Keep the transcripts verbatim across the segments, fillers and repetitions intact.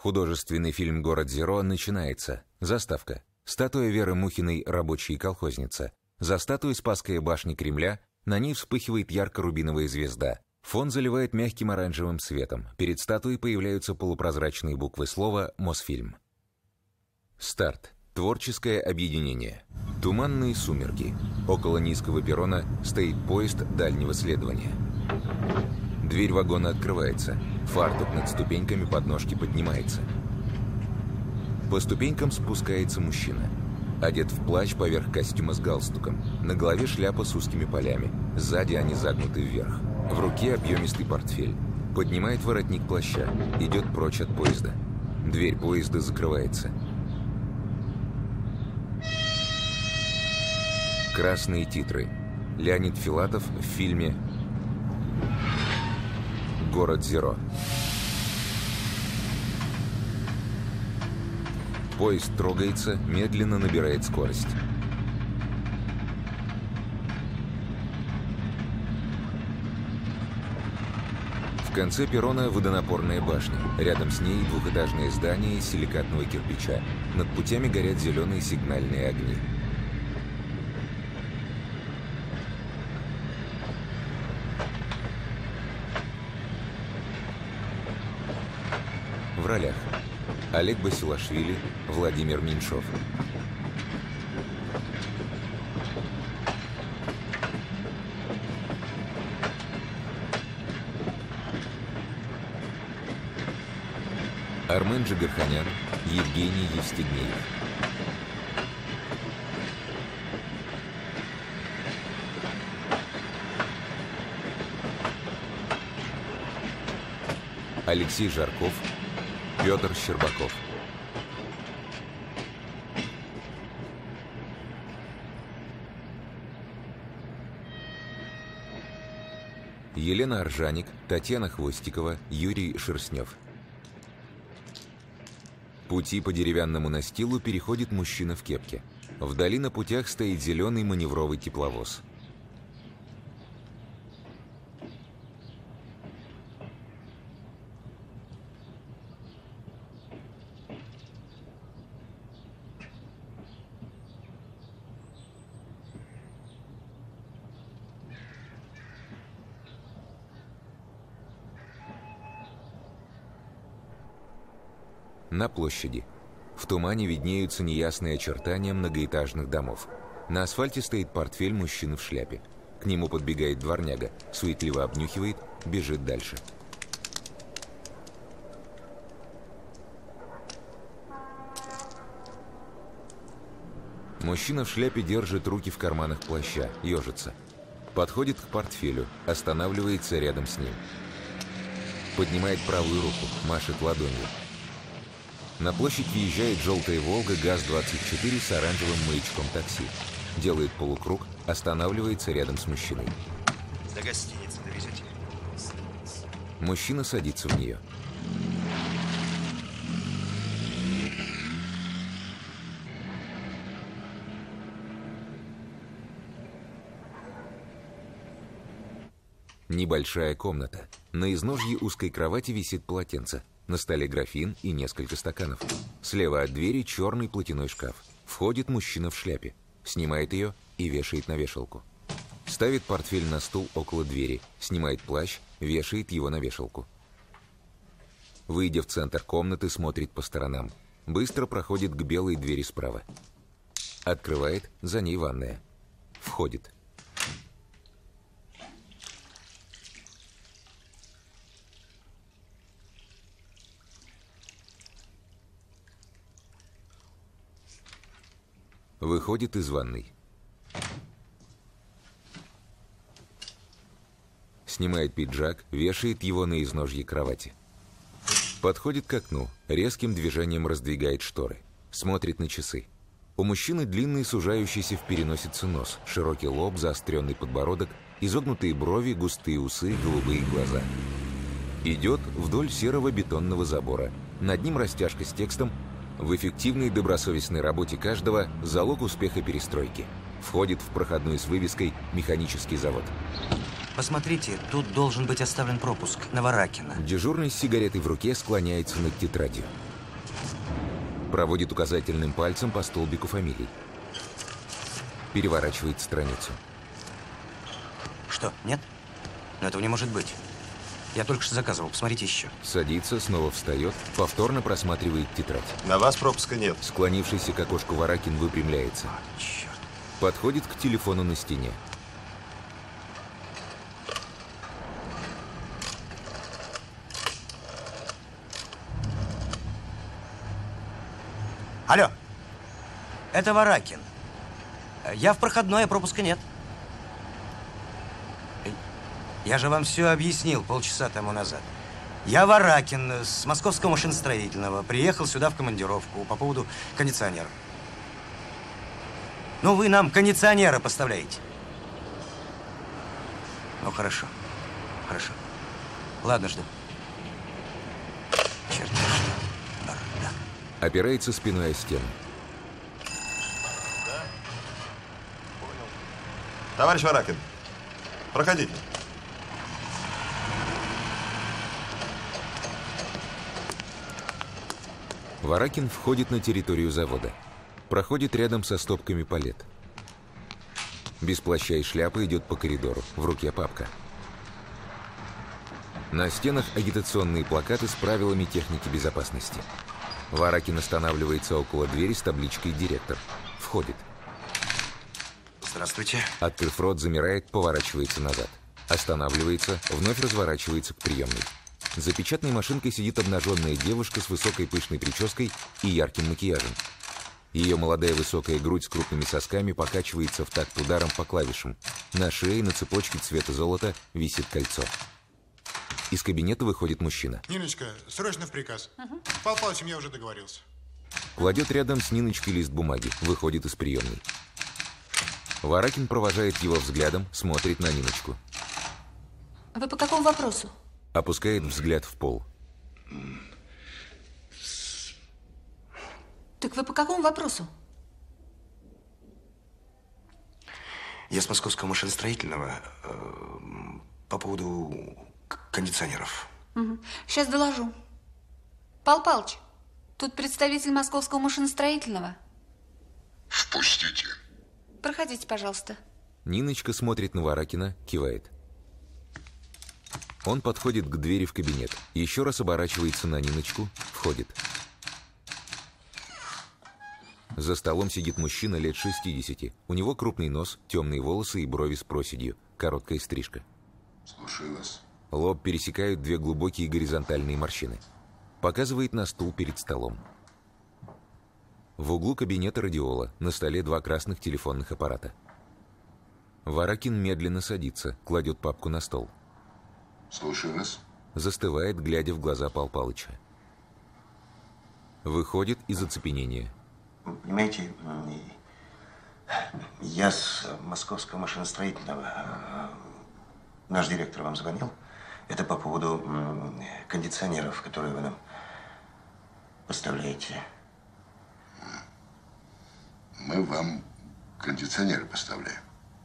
Художественный фильм «Город Зеро» начинается. Заставка. Статуя Веры Мухиной «Рабочая колхозница». За статуей Спасская башня Кремля, на ней вспыхивает ярко-рубиновая звезда. Фон заливает мягким оранжевым светом. Перед статуей появляются полупрозрачные буквы слова «Мосфильм». Старт. Творческое объединение. Туманные сумерки. Около низкого перрона стоит поезд дальнего следования. Дверь вагона открывается. Фартук над ступеньками подножки поднимается. По ступенькам спускается мужчина. Одет в плащ поверх костюма с галстуком. На голове шляпа с узкими полями. Сзади они загнуты вверх. В руке объемистый портфель. Поднимает воротник плаща. Идет прочь от поезда. Дверь поезда закрывается. Красные титры. Леонид Филатов в фильме «Город Зеро». Поезд трогается, медленно набирает скорость. В конце перрона водонапорная башня. Рядом с ней двухэтажное здание из силикатного кирпича. Над путями горят зеленые сигнальные огни. В ролях: Олег Басилашвили, Владимир Меньшов. Армен Джигарханян, Евгений Евстигнеев. Алексей Жарков, Петр Щербаков. Елена Оржаник, Татьяна Хвостикова, Юрий Шерстнев. Пути по деревянному настилу переходит мужчина в кепке. Вдали на путях стоит зеленый маневровый тепловоз. На площади. В тумане виднеются неясные очертания многоэтажных домов. На асфальте стоит портфель мужчины в шляпе. К нему подбегает дворняга, суетливо обнюхивает, бежит дальше. Мужчина в шляпе держит руки в карманах плаща, ежится. Подходит к портфелю, останавливается рядом с ним. Поднимает правую руку, машет ладонью. На площадь въезжает желтая «Волга» ГАЗ двадцать четыре с оранжевым маячком такси. Делает полукруг, останавливается рядом с мужчиной. До гостиницы довезете? Мужчина садится в нее. Небольшая комната. На изножье узкой кровати висит полотенце. На столе графин и несколько стаканов. Слева от двери черный платяной шкаф. Входит мужчина в шляпе. Снимает ее и вешает на вешалку. Ставит портфель на стул около двери. Снимает плащ, вешает его на вешалку. Выйдя в центр комнаты, смотрит по сторонам. Быстро проходит к белой двери справа. Открывает, за ней ванная. Входит. Выходит из ванной. Снимает пиджак, вешает его на изножье кровати. Подходит к окну, резким движением раздвигает шторы. Смотрит на часы. У мужчины длинный сужающийся в переносице нос, широкий лоб, заостренный подбородок, изогнутые брови, густые усы, голубые глаза. Идет вдоль серого бетонного забора. Над ним растяжка с текстом: «В эффективной добросовестной работе каждого залог успеха перестройки». Входит в проходную с вывеской «Механический завод». Посмотрите, тут должен быть оставлен пропуск на Варакина. Дежурный с сигаретой в руке склоняется над тетрадью. Проводит указательным пальцем по столбику фамилий. Переворачивает страницу. Что, нет? Но этого не может быть. Я только что заказывал, посмотрите еще. Садится, снова встает, повторно просматривает тетрадь. На вас пропуска нет. Склонившийся к окошку Варакин выпрямляется. А, черт. Подходит к телефону на стене. Алло, это Варакин. Я в проходной, а пропуска нет. Я же вам все объяснил полчаса тому назад. Я Варакин с Московского машиностроительного. Приехал сюда в командировку по поводу кондиционера. Ну, вы нам кондиционера поставляете. Ну, хорошо. Хорошо. Ладно, жду. Черт, что. Да. Опирается спиной о стену. Да? Понял. Товарищ Варакин, проходите. Варакин входит на территорию завода. Проходит рядом со стопками палет. Без плаща и шляпы идет по коридору. В руке папка. На стенах агитационные плакаты с правилами техники безопасности. Варакин останавливается около двери с табличкой «Директор». Входит. Здравствуйте. Открыв рот, замирает, поворачивается назад. Останавливается, вновь разворачивается к приемной. За печатной машинкой сидит обнаженная девушка с высокой пышной прической и ярким макияжем. Ее молодая высокая грудь с крупными сосками покачивается в такт ударом по клавишам. На шее на цепочке цвета золота висит кольцо. Из кабинета выходит мужчина. Ниночка, срочно в приказ. Угу. Пал Палычем я уже договорился. Кладет рядом с Ниночкой лист бумаги, выходит из приемной. Варакин провожает его взглядом, смотрит на Ниночку. Вы по какому вопросу? Опускает взгляд в пол. Так вы по какому вопросу? Я с Московского машиностроительного э, по поводу кондиционеров. Угу. Сейчас доложу. Пал Палыч, тут представитель Московского машиностроительного. Впустите. Проходите, пожалуйста. Ниночка смотрит на Варакина, кивает. Он подходит к двери в кабинет, еще раз оборачивается на Ниночку, входит. За столом сидит мужчина лет шестидесяти. У него крупный нос, темные волосы и брови с проседью, короткая стрижка. Слушаю вас. Лоб пересекают две глубокие горизонтальные морщины. Показывает на стул перед столом. В углу кабинета радиола, на столе два красных телефонных аппарата. Варакин медленно садится, кладет папку на стол. Слушаю вас. Застывает, глядя в глаза Пал Палыча. Выходит из оцепенения. Понимаете, я с Московского машиностроительного. Наш директор вам звонил. Это по поводу кондиционеров, которые вы нам поставляете. Мы вам кондиционеры поставляем.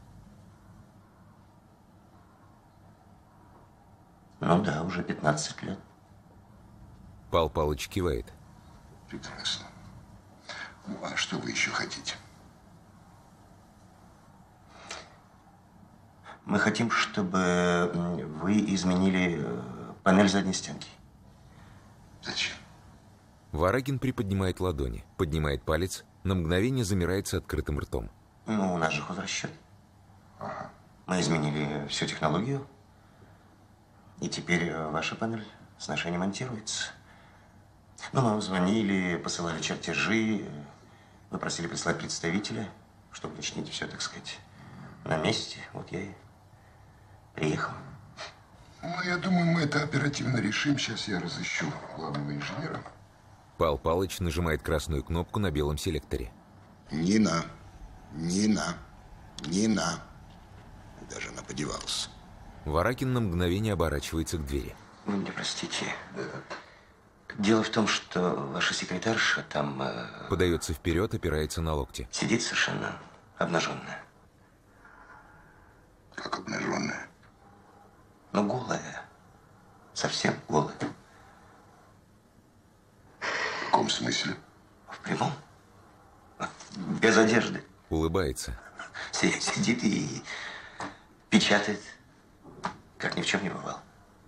Ну да, уже пятнадцать лет. Пал Палыч кивает. Прекрасно. Ну, а что вы еще хотите? Мы хотим, чтобы вы изменили панель задней стенки. Зачем? Варакин приподнимает ладони, поднимает палец, на мгновение замирает с открытым ртом. Ну, у нас же хозрасчет. Ага. Мы изменили всю технологию. И теперь ваша панель с нашей не монтируется. Ну, мы вам звонили, посылали чертежи. Вы просили прислать представителя, чтобы уточнить все, так сказать, на месте. Вот я и приехал. Ну, я думаю, мы это оперативно решим. Сейчас я разыщу главного инженера. Пал Палыч нажимает красную кнопку на белом селекторе. Нина, Нина, Нина. Даже она подевалась. Варакин на мгновение оборачивается к двери. Вы меня простите. Да. Дело в том, что ваша секретарша там... Э, Подается вперед, опирается на локти. Сидит совершенно обнаженная. Как обнаженная? Ну, голая. Совсем голая. В каком смысле? В прямом? Без одежды. Улыбается. Сидит и печатает, как ни в чем не бывало.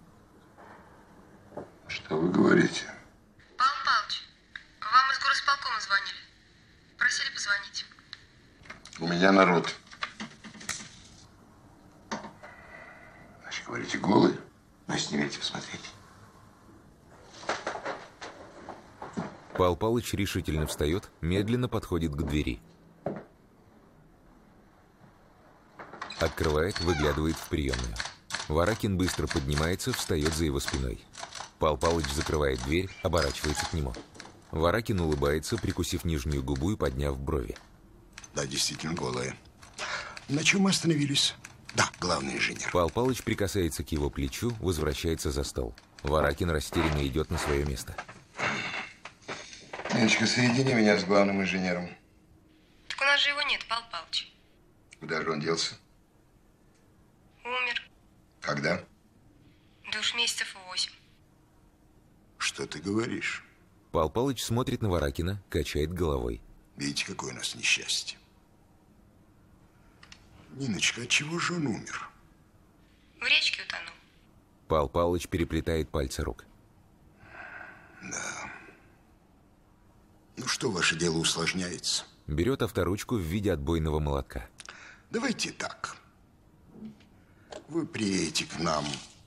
Что вы говорите? Павел Павлович, вам из горосполкома звонили. Просили позвонить. У меня народ. Значит, говорите, голый? Ну, если не верите, посмотрите. Павел Павлович решительно встает, медленно подходит к двери. Открывает, выглядывает в приемную. Варакин быстро поднимается, встает за его спиной. Павел Павлович закрывает дверь, оборачивается к нему. Варакин улыбается, прикусив нижнюю губу и подняв брови. Да, действительно голые. На чем мы остановились? Да, главный инженер. Павел Павлович прикасается к его плечу, возвращается за стол. Варакин растерянно идет на свое место. Ниночка, соедини меня с главным инженером. Так у нас же его нет, Павел Павлович. Куда же он делся? Умер. Когда? Да уж месяцев восемь. Что ты говоришь? Павел Павлович смотрит на Варакина, качает головой. Видите, какое у нас несчастье. Ниночка, от чего же он умер? В речке утонул. Павел Павлович переплетает пальцы рук. Да. Ну что, ваше дело усложняется? Берет авторучку в виде отбойного молотка. Давайте так. Вы приедете к нам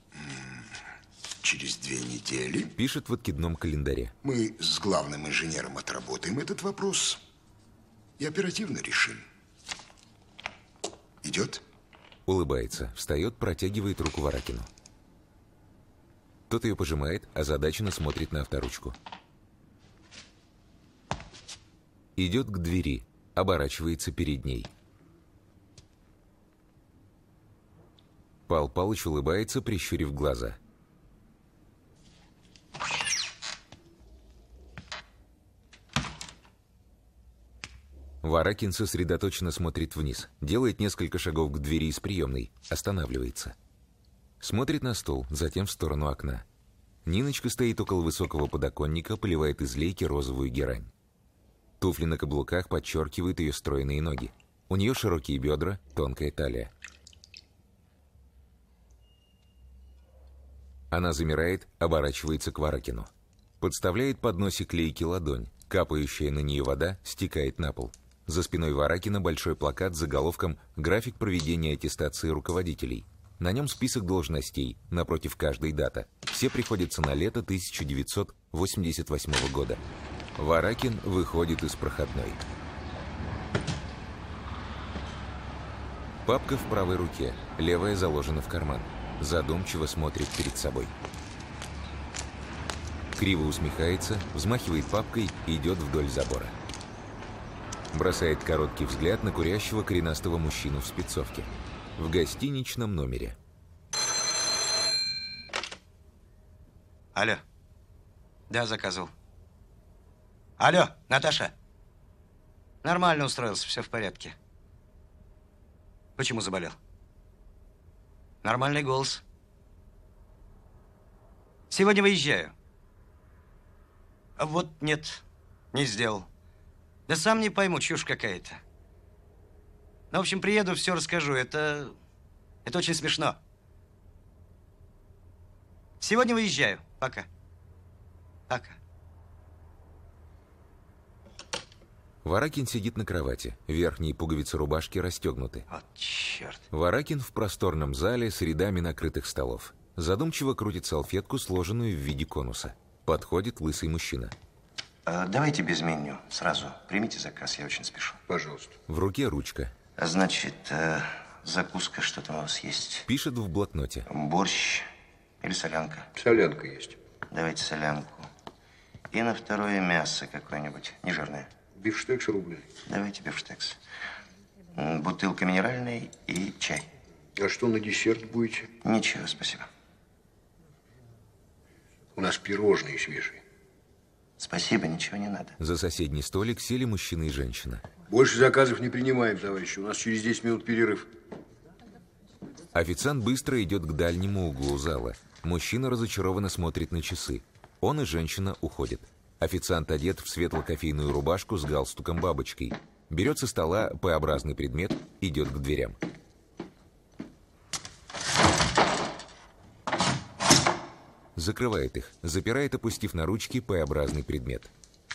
через две недели. Пишет в откидном календаре. Мы с главным инженером отработаем этот вопрос и оперативно решим. Идет? Улыбается, встает, протягивает руку Варакину. Тот ее пожимает, озадаченно смотрит на авторучку. Идет к двери, оборачивается перед ней. Павел Павлович улыбается, прищурив глаза. Варакин сосредоточенно смотрит вниз, делает несколько шагов к двери из приемной, останавливается. Смотрит на стол, затем в сторону окна. Ниночка стоит около высокого подоконника, поливает из лейки розовую герань. Туфли на каблуках подчеркивают ее стройные ноги. У нее широкие бедра, тонкая талия. Она замирает, оборачивается к Варакину. Подставляет под носик лейки ладонь. Капающая на нее вода стекает на пол. За спиной Варакина большой плакат с заголовком «График проведения аттестации руководителей». На нем список должностей, напротив каждой дата. Все приходятся на лето тысяча девятьсот восемьдесят восьмого года. Варакин выходит из проходной. Папка в правой руке, левая заложена в карман. Задумчиво смотрит перед собой. Криво усмехается, взмахивает папкой и идет вдоль забора. Бросает короткий взгляд на курящего коренастого мужчину в спецовке. В гостиничном номере. Алло. Да, заказывал. Алло, Наташа. Нормально устроился, все в порядке. Почему заболел? Нормальный голос. Сегодня выезжаю. А вот нет, не сделал. Да сам не пойму, чушь какая-то. Ну, в общем, приеду, все расскажу. Это... это очень смешно. Сегодня выезжаю. Пока. Пока. Варакин сидит на кровати. Верхние пуговицы рубашки расстегнуты. Вот черт. Варакин в просторном зале с рядами накрытых столов. Задумчиво крутит салфетку, сложенную в виде конуса. Подходит лысый мужчина. А, давайте без меню. Сразу примите заказ, я очень спешу. Пожалуйста. В руке ручка. Значит, э, закуска, что там у вас есть? Пишет в блокноте. Борщ или солянка? Солянка есть. Давайте солянку. И на второе мясо какое-нибудь, не жирное. Бифштекс рубль. Давайте бифштекс. М, Бутылка минеральной и чай. А что на десерт будете? Ничего, спасибо. У нас пирожные свежие. Спасибо, ничего не надо. За соседний столик сели мужчина и женщина. Больше заказов не принимаем, товарищи. У нас через десять минут перерыв. Официант быстро идет к дальнему углу зала. Мужчина разочарованно смотрит на часы. Он и женщина уходят. Официант одет в светло-кофейную рубашку с галстуком-бабочкой. Берет со стола П-образный предмет, идет к дверям. Закрывает их, запирает, опустив на ручки П-образный предмет.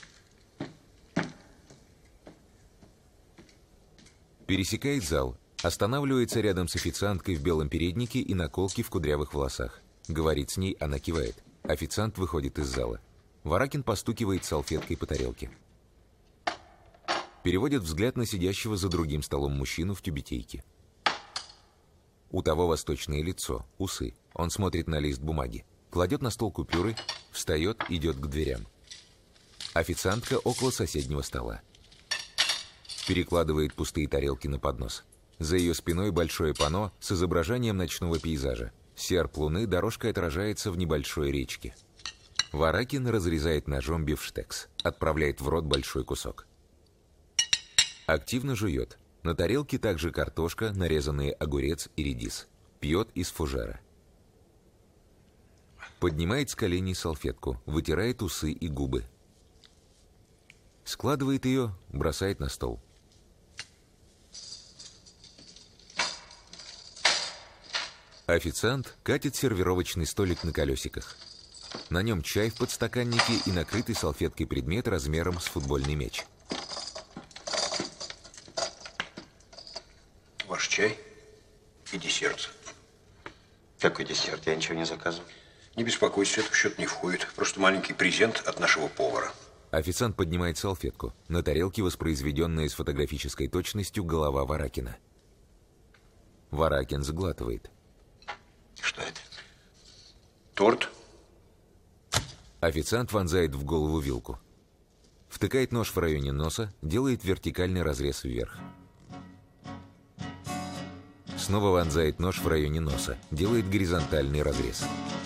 Пересекает зал, останавливается рядом с официанткой в белом переднике и наколке в кудрявых волосах. Говорит с ней, она кивает. Официант выходит из зала. Варакин постукивает салфеткой по тарелке. Переводит взгляд на сидящего за другим столом мужчину в тюбетейке. У того восточное лицо, усы. Он смотрит на лист бумаги. Кладет на стол купюры, встает, идет к дверям. Официантка около соседнего стола. Перекладывает пустые тарелки на поднос. За ее спиной большое панно с изображением ночного пейзажа. Серп луны дорожкой отражается в небольшой речке. Варакин разрезает ножом бифштекс, отправляет в рот большой кусок. Активно жует. На тарелке также картошка, нарезанные огурец и редис. Пьет из фужера. Поднимает с коленей салфетку, вытирает усы и губы. Складывает ее, бросает на стол. Официант катит сервировочный столик на колесиках. На нем чай в подстаканнике и накрытый салфеткой предмет размером с футбольный мяч. Ваш чай и десерт. Какой десерт? Я ничего не заказывал. Не беспокойтесь, это в счет не входит. Просто маленький презент от нашего повара. Официант поднимает салфетку. На тарелке воспроизведенная с фотографической точностью голова Варакина. Варакин заглатывает. Что это? Торт. Официант вонзает в голову вилку. Втыкает нож в районе носа, делает вертикальный разрез вверх. Снова вонзает нож в районе носа, делает горизонтальный разрез.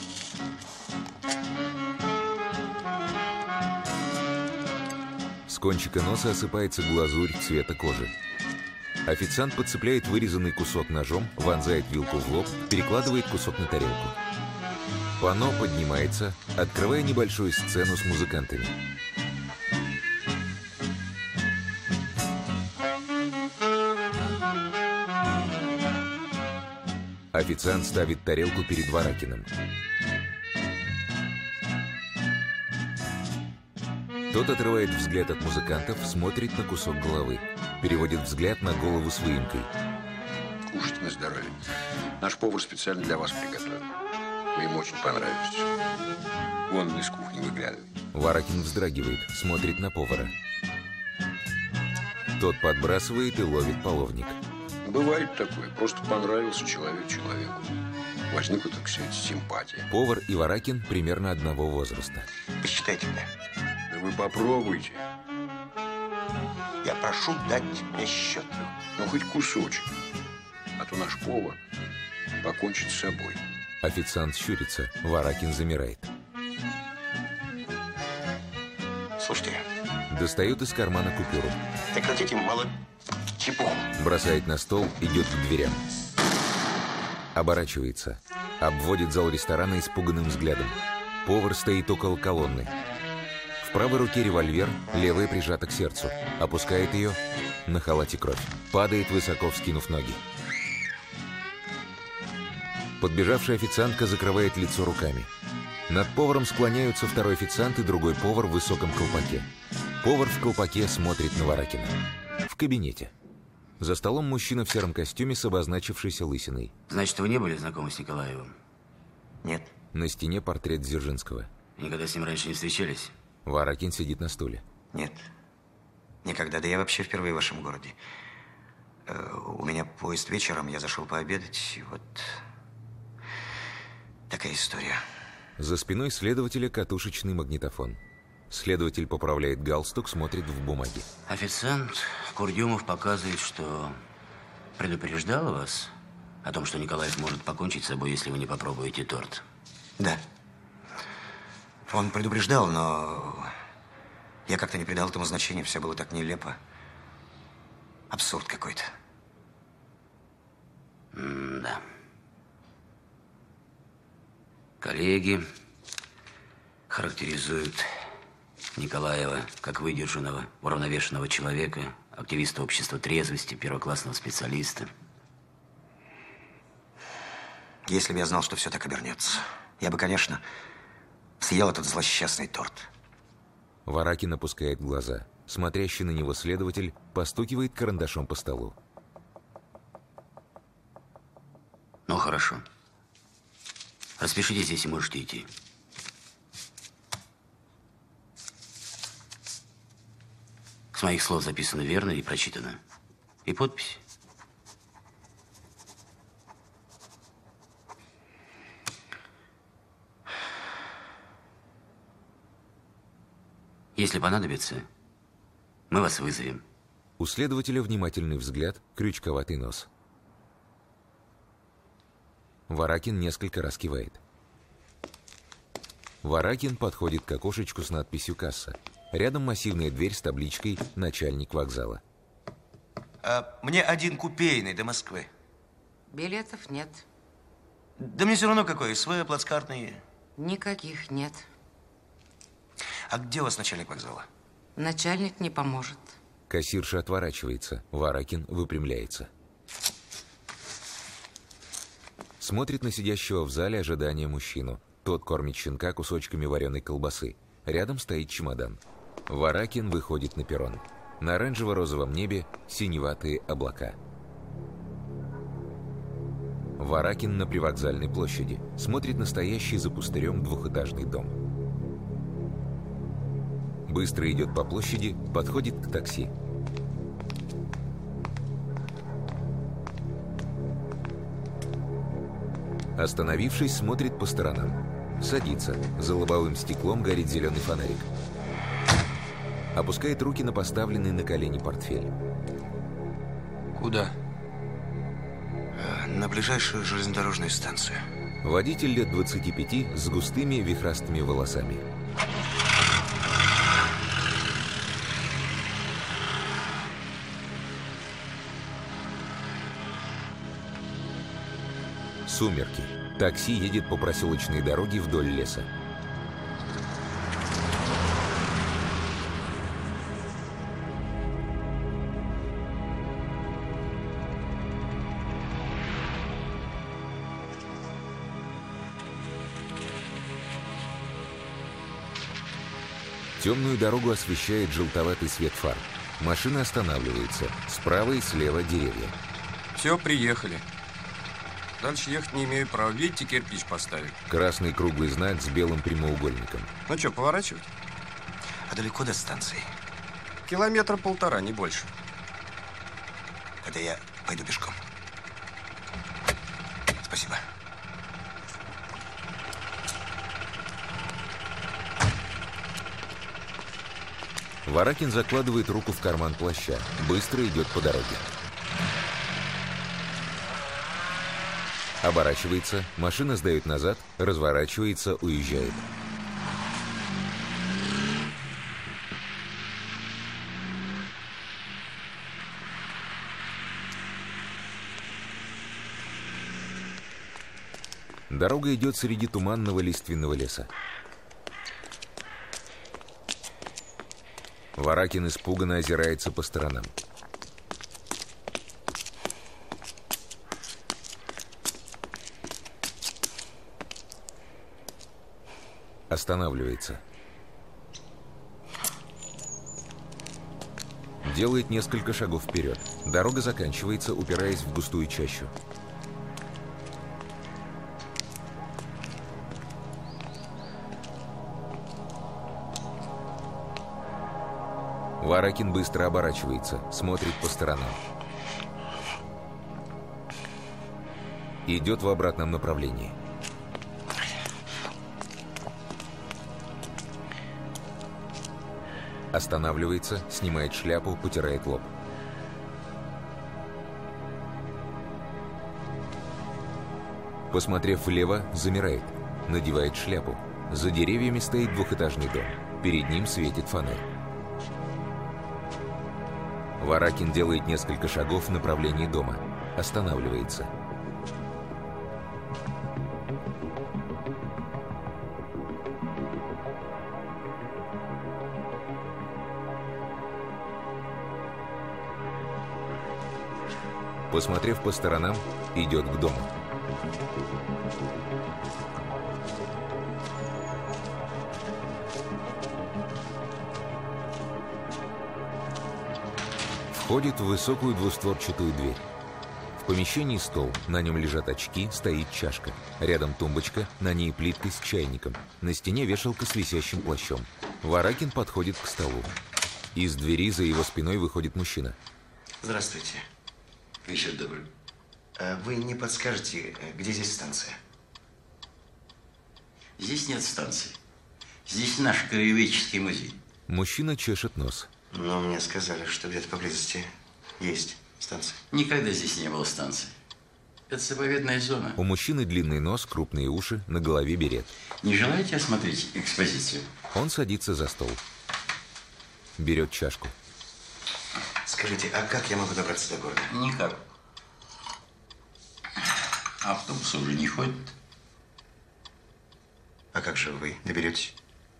С кончика носа осыпается глазурь цвета кожи. Официант подцепляет вырезанный кусок ножом, вонзает вилку в лоб, перекладывает кусок на тарелку. Панно поднимается, открывая небольшую сцену с музыкантами. Официант ставит тарелку перед Варакиным. Тот отрывает взгляд от музыкантов, смотрит на кусок головы. Переводит взгляд на голову с выемкой. Кушайте на здоровье. Наш повар специально для вас приготовил. Вы ему очень понравитесь. Вон из кухни выглядывает. Варакин вздрагивает, смотрит на повара. Тот подбрасывает и ловит половник. Бывает такое. Просто понравился человек человеку. Возникла, так сказать, симпатия. Повар и Варакин примерно одного возраста. Посчитайте мне. Да вы попробуйте. Я прошу дать мне счет. Ну, хоть кусочек. А то наш повар покончит с собой. Официант щурится, Варакин замирает. Слушайте. Достает из кармана купюру. Прекратите молоть чепуху. Бросает на стол, идет к дверям. Оборачивается. Обводит зал ресторана испуганным взглядом. Повар стоит около колонны. В правой руке револьвер, левая прижата к сердцу. Опускает ее, на халате кровь. Падает, высоко вскинув ноги. Подбежавшая официантка закрывает лицо руками. Над поваром склоняются второй официант и другой повар в высоком колпаке. Повар в колпаке смотрит на Варакина. В кабинете. За столом мужчина в сером костюме с обозначившейся лысиной. Значит, вы не были знакомы с Николаевым? Нет. На стене портрет Дзержинского. Никогда с ним раньше не встречались? Варакин сидит на стуле. Нет. Никогда. Да я вообще впервые в вашем городе. Э, у меня поезд вечером, я зашел пообедать, и вот такая история. За спиной следователя катушечный магнитофон. Следователь поправляет галстук, смотрит в бумаги. Официант Курдюмов показывает, что предупреждал вас о том, что Николаев может покончить с собой, если вы не попробуете торт. Да. Он предупреждал, но я как-то не придал этому значения. Все было так нелепо. Абсурд какой-то. М-да. Коллеги характеризуют Николаева как выдержанного, уравновешенного человека, активиста общества трезвости, первоклассного специалиста. Если бы я знал, что все так обернется, я бы, конечно, съел этот злосчастный торт. Варакин опускает глаза. Смотрящий на него следователь постукивает карандашом по столу. Ну, хорошо. Распишитесь здесь и можете идти. С моих слов записано верно и прочитано. И подпись. Если понадобится, мы вас вызовем. У следователя внимательный взгляд, крючковатый нос. Варакин несколько раз кивает. Варакин подходит к окошечку с надписью «Касса». Рядом массивная дверь с табличкой «Начальник вокзала». А, мне один купейный до Москвы. Билетов нет. Да мне все равно какой, СВ, плацкартные. Никаких нет. А где у вас начальник вокзала? Начальник не поможет. Кассирша отворачивается. Варакин выпрямляется. Смотрит на сидящего в зале ожидания мужчину. Тот кормит щенка кусочками вареной колбасы. Рядом стоит чемодан. Варакин выходит на перрон. На оранжево-розовом небе синеватые облака. Варакин на привокзальной площади. Смотрит на стоящий за пустырем двухэтажный дом. Быстро идет по площади, подходит к такси. Остановившись, смотрит по сторонам. Садится. За лобовым стеклом горит зеленый фонарик. Опускает руки на поставленный на колени портфель. Куда? На ближайшую железнодорожную станцию. Водитель лет двадцати пяти с густыми вихрастыми волосами. Сумерки. Такси едет по проселочной дороге вдоль леса. Темную дорогу освещает желтоватый свет фар. Машина останавливается. Справа и слева деревья. Все, приехали. Дальше ехать не имею права. Видите, кирпич поставили. Красный круглый знак с белым прямоугольником. Ну что, поворачивать? А далеко до станции? Километра полтора, не больше. Тогда я пойду пешком. Спасибо. Варакин закладывает руку в карман плаща. Быстро идет по дороге. Оборачивается, машина сдает назад, разворачивается, уезжает. Дорога идет среди туманного лиственного леса. Варакин испуганно озирается по сторонам. Останавливается. Делает несколько шагов вперед. Дорога заканчивается, упираясь в густую чащу. Варакин быстро оборачивается, смотрит по сторонам. Идет в обратном направлении. Останавливается, снимает шляпу, потирает лоб. Посмотрев влево, замирает. Надевает шляпу. За деревьями стоит двухэтажный дом. Перед ним светит фонарь. Варакин делает несколько шагов в направлении дома. Останавливается. Посмотрев по сторонам, идет к дому. Входит в высокую двустворчатую дверь. В помещении стол, на нем лежат очки, стоит чашка. Рядом тумбочка, на ней плитка с чайником. На стене вешалка с висящим плащом. Варакин подходит к столу. Из двери за его спиной выходит мужчина. Здравствуйте. Вечер добрый. А вы не подскажете, где здесь станция? Здесь нет станции. Здесь наш краеведческий музей. Мужчина чешет нос. Но мне сказали, что где-то поблизости есть станция. Никогда здесь не было станции. Это заповедная зона. У мужчины длинный нос, крупные уши, на голове берет. Не желаете осмотреть экспозицию? Он садится за стол. Берет чашку. Скажите, а как я могу добраться до города? Никак. Автобусы уже не ходят. А как же вы доберетесь?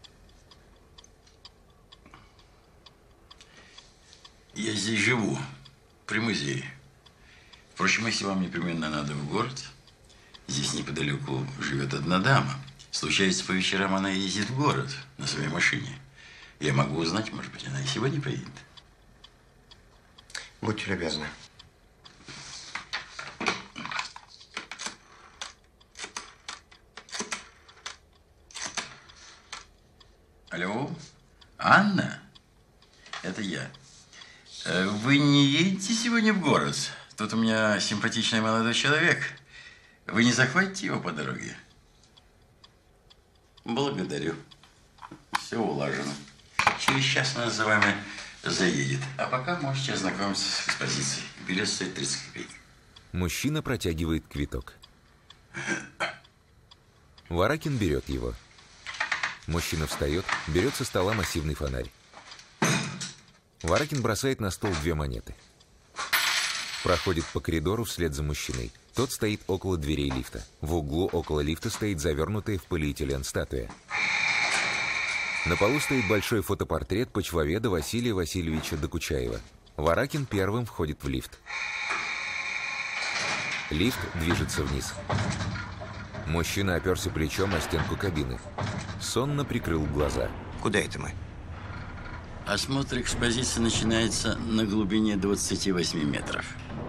Я здесь живу, при музее. Впрочем, если вам непременно надо в город, здесь неподалеку живет одна дама. Случается, по вечерам она ездит в город на своей машине. Я могу узнать, может быть, она и сегодня приедет. Будьте любезны. Алло, Анна? Это я. Вы не едете сегодня в город? Тут у меня симпатичный молодой человек. Вы не захватите его по дороге? Благодарю. Все улажено. Через час она за вами заедет. А пока можете ознакомиться с экспозицией. Билет стоит тридцать копеек. Мужчина протягивает квиток. Варакин берет его. Мужчина встает, берет со стола массивный фонарь. Варакин бросает на стол две монеты. Проходит по коридору вслед за мужчиной. Тот стоит около дверей лифта. В углу около лифта стоит завернутая в полиэтилен статуя. На полу стоит большой фотопортрет почвоведа Василия Васильевича Докучаева. Варакин первым входит в лифт. Лифт движется вниз. Мужчина оперся плечом о стенку кабины. Сонно прикрыл глаза. Куда это мы? Осмотр экспозиции начинается на глубине двадцати восьми метров.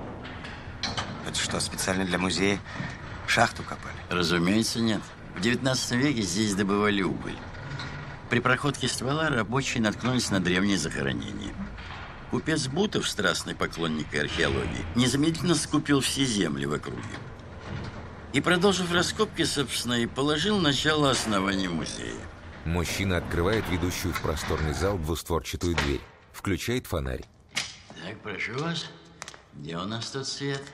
Это что, специально для музея шахту копали? Разумеется, нет. В девятнадцатом веке здесь добывали уголь. При проходке ствола рабочие наткнулись на древнее захоронение. Купец Бутов, страстный поклонник археологии, незамедленно скупил все земли в округе. И, продолжив раскопки, собственно, и положил начало основания музея. Мужчина открывает ведущую в просторный зал двустворчатую дверь. Включает фонарь. Так, прошу вас. Где у нас тут свет?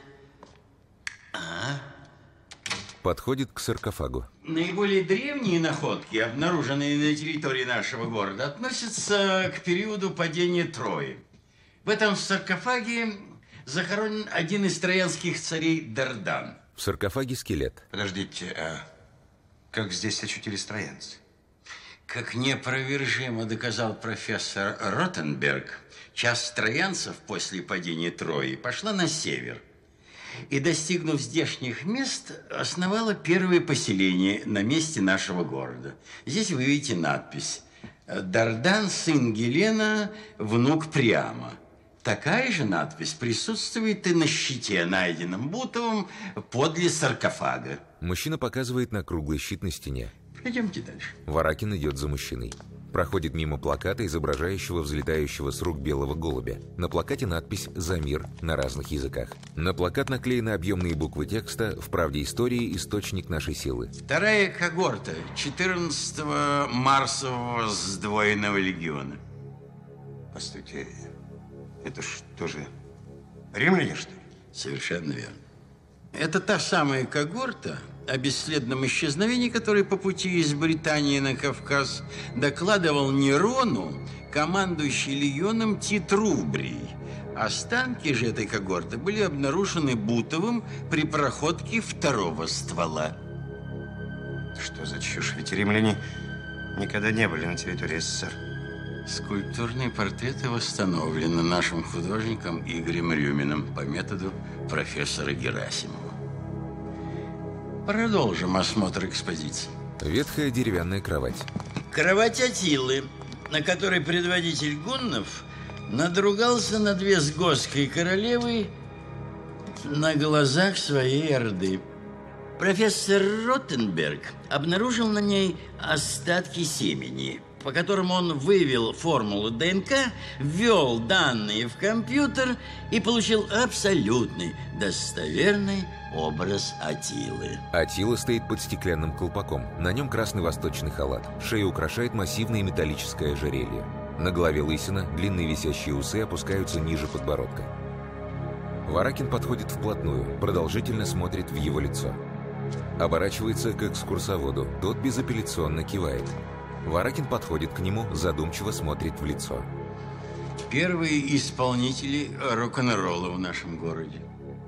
А? Подходит к саркофагу. Наиболее древние находки, обнаруженные на территории нашего города, относятся к периоду падения Трои. В этом саркофаге захоронен один из троянских царей Дардан. В саркофаге скелет. Подождите, а как здесь очутились троянцы? Как неопровержимо доказал профессор Ротенберг, часть троянцев после падения Трои пошла на север и, достигнув здешних мест, основала первое поселение на месте нашего города. Здесь вы видите надпись «Дардан, сын Гелена, внук Приама». Такая же надпись присутствует и на щите, найденном Бутовым подле саркофага. Мужчина показывает на круглый щит на стене. Пойдемте дальше. Варакин идет за мужчиной. Проходит мимо плаката, изображающего взлетающего с рук белого голубя. На плакате надпись «За мир» на разных языках. На плакат наклеены объемные буквы текста «В правде истории. Источник нашей силы». Вторая когорта четырнадцатого Марсового сдвоенного легиона. Постойте, это что же, римляне, что ли? Совершенно верно. Это та самая когорта, о бесследном исчезновении которой по пути из Британии на Кавказ докладывал Нерону командующий легионом Тит Рубрий. Останки же этой когорты были обнаружены Бутовым при проходке второго ствола. Что за чушь? Ведь римляне никогда не были на территории СССР. Скульптурные портреты восстановлены нашим художником Игорем Рюминым по методу профессора Герасимова. Продолжим осмотр экспозиции. Ветхая деревянная кровать. Кровать Атилы, на которой предводитель гуннов надругался над вестготской королевой на глазах своей орды. Профессор Ротенберг обнаружил на ней остатки семени, по которым он вывел формулу ДНК, ввел данные в компьютер и получил абсолютный достоверный образ Атилы. Атила стоит под стеклянным колпаком. На нем красный восточный халат. Шею украшает массивное металлическое ожерелье. На голове лысина, длинные висящие усы опускаются ниже подбородка. Варакин подходит вплотную, продолжительно смотрит в его лицо. Оборачивается к экскурсоводу, тот безапелляционно кивает. Варакин подходит к нему, задумчиво смотрит в лицо. Первые исполнители рок-н-ролла в нашем городе.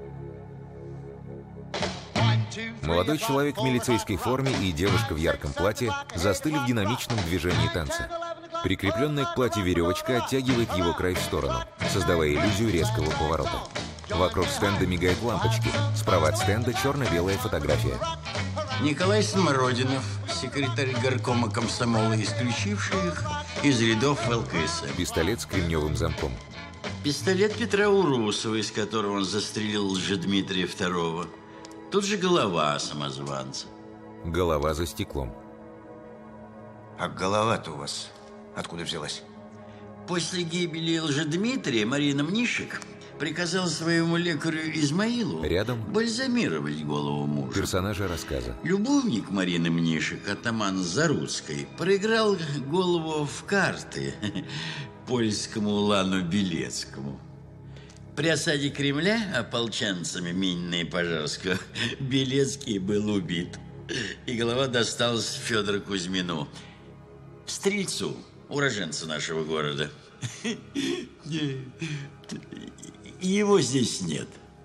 Молодой человек в милицейской форме и девушка в ярком платье застыли в динамичном движении танца. Прикрепленная к платью веревочка оттягивает его край в сторону, создавая иллюзию резкого поворота. Вокруг стенда мигают лампочки. Справа от стенда черно-белая фотография. Николай Смородинов, секретарь горкома комсомола, исключивший их из рядов ЛКСМ. Пистолет с кремневым замком. Пистолет Петра Урусова, из которого он застрелил Лжедмитрия второго. Тут же голова самозванца. Голова за стеклом. А голова-то у вас откуда взялась? После гибели Лжедмитрия Марина Мнишек приказал своему лекарю Измаилу рядом бальзамировать голову мужа. Персонажа рассказа. Любовник Марины Мнишек, атаман Заруцкой, проиграл голову в карты польскому улану Белецкому. При осаде Кремля ополченцами Минина и Пожарского Белецкий был убит, и голова досталась Федору Кузьмину, стрельцу, уроженцу нашего города. Его здесь нет.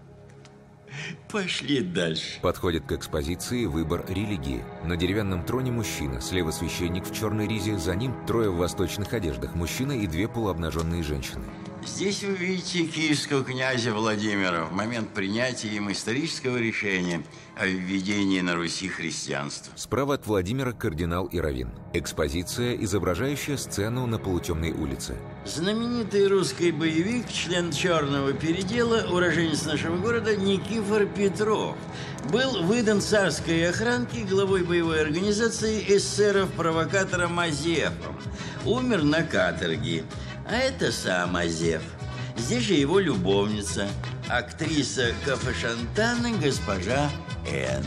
Пошли дальше. Подходит к экспозиции выбор религии. На деревянном троне мужчина, слева священник в черной ризе, за ним трое в восточных одеждах, мужчина и две полуобнаженные женщины. Здесь вы видите киевского князя Владимира в момент принятия им исторического решения о введении на Руси христианства. Справа от Владимира кардинал и раввин. Экспозиция, изображающая сцену на полутемной улице. Знаменитый русский боевик, член черного передела, уроженец нашего города Никифор Петров, был выдан царской охранке главой боевой организации эсеров-провокатора Мазефом. Умер на каторге. А это сам Азеф. Здесь же его любовница, актриса Кафешантана госпожа Н.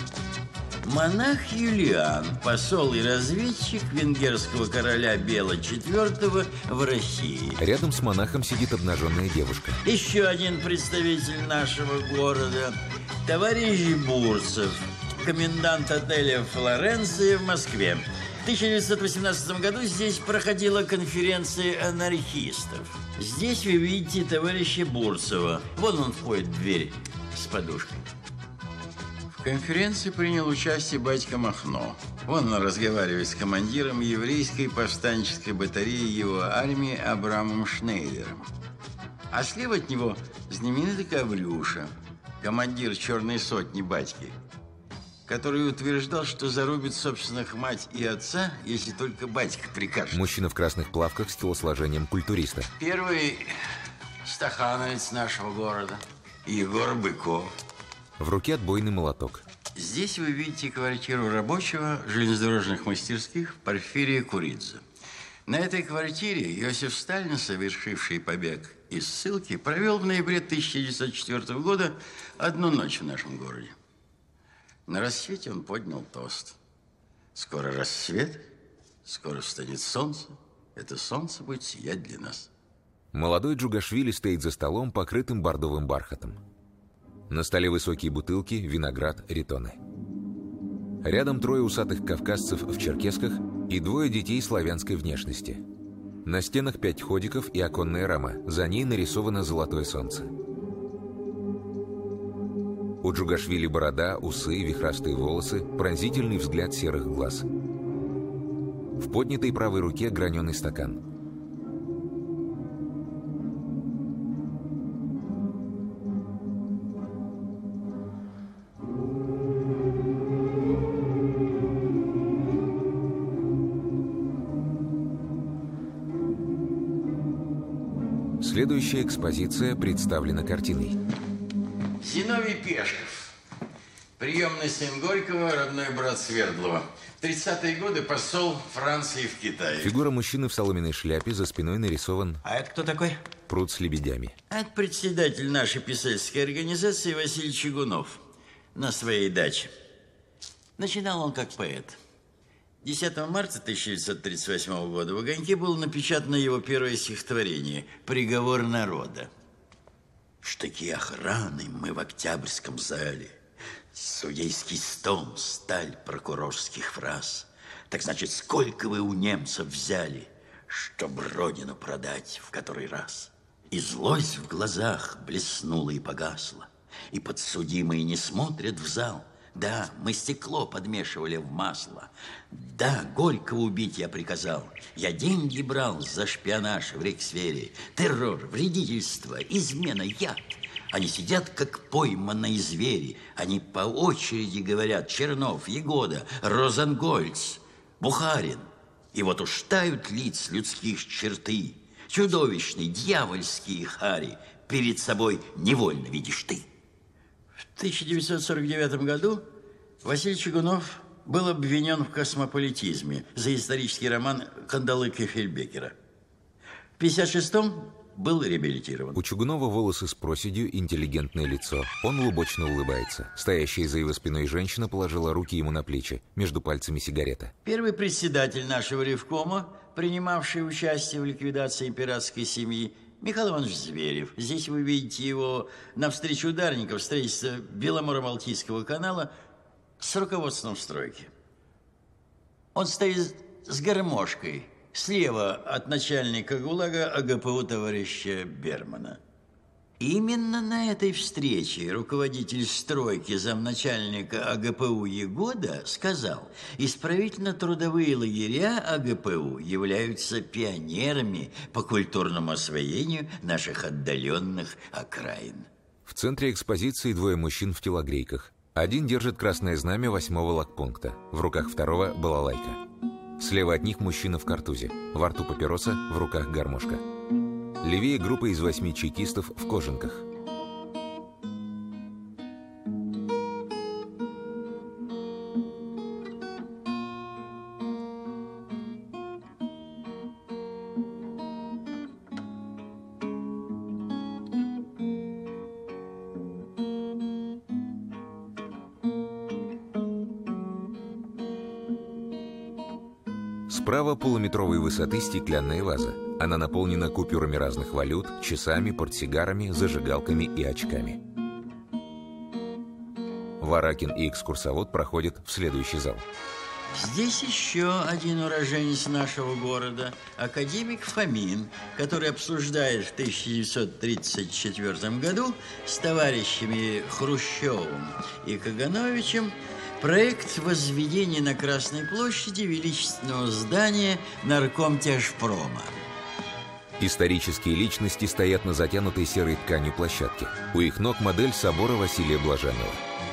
Монах Юлиан, посол и разведчик венгерского короля Бела четвёртого в России. Рядом с монахом сидит обнаженная девушка. Еще один представитель нашего города, товарищ Бурцев, комендант отеля «Флоренция» в Москве. В тысяча девятьсот восемнадцатом году здесь проходила конференция анархистов. Здесь вы видите товарища Бурцева. Вон он входит в дверь с подушкой. В конференции принял участие батька Махно. Вон он разговаривает с командиром еврейской повстанческой батареи его армии Абрамом Шнейдером. А слева от него знаменитый Гаврюша, командир черной сотни батьки, который утверждал, что зарубит собственных мать и отца, если только батька прикажет. Мужчина в красных плавках с телосложением культуриста. Первый стахановец нашего города, Егор Быков. В руке отбойный молоток. Здесь вы видите квартиру рабочего железнодорожных мастерских Порфирия Куридзе. На этой квартире Иосиф Сталин, совершивший побег из ссылки, провел в ноябре тысяча девятьсот четвёртого года одну ночь в нашем городе. На рассвете он поднял тост. Скоро рассвет, скоро встанет солнце. Это солнце будет сиять для нас. Молодой Джугашвили стоит за столом, покрытым бордовым бархатом. На столе высокие бутылки, виноград, ритоны. Рядом трое усатых кавказцев в черкесках и двое детей славянской внешности. На стенах пять ходиков и оконная рама. За ней нарисовано золотое солнце. У Джугашвили борода, усы, вихрастые волосы, пронзительный взгляд серых глаз. В поднятой правой руке граненый стакан. Следующая экспозиция представлена картиной. Зиновий Пешков. Приемный сын Горького, родной брат Свердлова. В тридцатые годы посол Франции в Китае. Фигура мужчины в соломенной шляпе, за спиной нарисован... А это кто такой? Пруд с лебедями. Это председатель нашей писательской организации Василий Чугунов на своей даче. Начинал он как поэт. десятого марта тысяча девятьсот тридцать восьмого года в «Огоньке» было напечатано его первое стихотворение «Приговор народа». Штыки охраны мы в Октябрьском зале, судейский стол, сталь прокурорских фраз. Так значит, сколько вы у немцев взяли, чтоб родину продать в который раз? И злость в глазах блеснула и погасла, и подсудимые не смотрят в зал. Да, мы стекло подмешивали в масло. Да, Горького убить я приказал. Я деньги брал за шпионаж в рейхсвере. Террор, вредительство, измена, яд. Они сидят, как пойманные звери. Они по очереди говорят: Чернов, Егода, Розенгольц, Бухарин. И вот уж тают лиц людских черты. Чудовищный, дьявольский хари перед собой невольно видишь ты. В тысяча девятьсот сорок девятом году Василий Чугунов был обвинен в космополитизме за исторический роман Кандалыка Фельдбекера. В пятьдесят шестом был реабилитирован. У Чугунова волосы с проседью, интеллигентное лицо. Он лубочно улыбается. Стоящая за его спиной женщина положила руки ему на плечи, между пальцами сигарета. Первый председатель нашего ревкома, принимавший участие в ликвидации пиратской семьи, Михаил Иванович Зверев. Здесь вы видите его на встрече ударников строительства Беломоро-Балтийского канала с руководством стройки. Он стоит с гармошкой слева от начальника ГУЛАГа АГПУ товарища Бермана. Именно на этой встрече руководитель стройки замначальника АГПУ Егода сказал: исправительно-трудовые лагеря АГПУ являются пионерами по культурному освоению наших отдаленных окраин. В центре экспозиции двое мужчин в телогрейках. Один держит красное знамя восьмого лагпункта. В руках второго балалайка. Слева от них мужчина в картузе. Во рту папироса, в руках гармошка. Левее группа из восьми чекистов в кожанках. Справа полуметровой высоты стеклянная ваза. Она наполнена купюрами разных валют, часами, портсигарами, зажигалками и очками. Варакин и экскурсовод проходят в следующий зал. Здесь еще один уроженец нашего города, академик Фомин, который обсуждает в тысяча девятьсот тридцать четвёртом году с товарищами Хрущевым и Кагановичем проект возведения на Красной площади величественного здания наркомтяжпрома. Исторические личности стоят на затянутой серой тканью площадке. У их ног модель собора Василия Блаженного.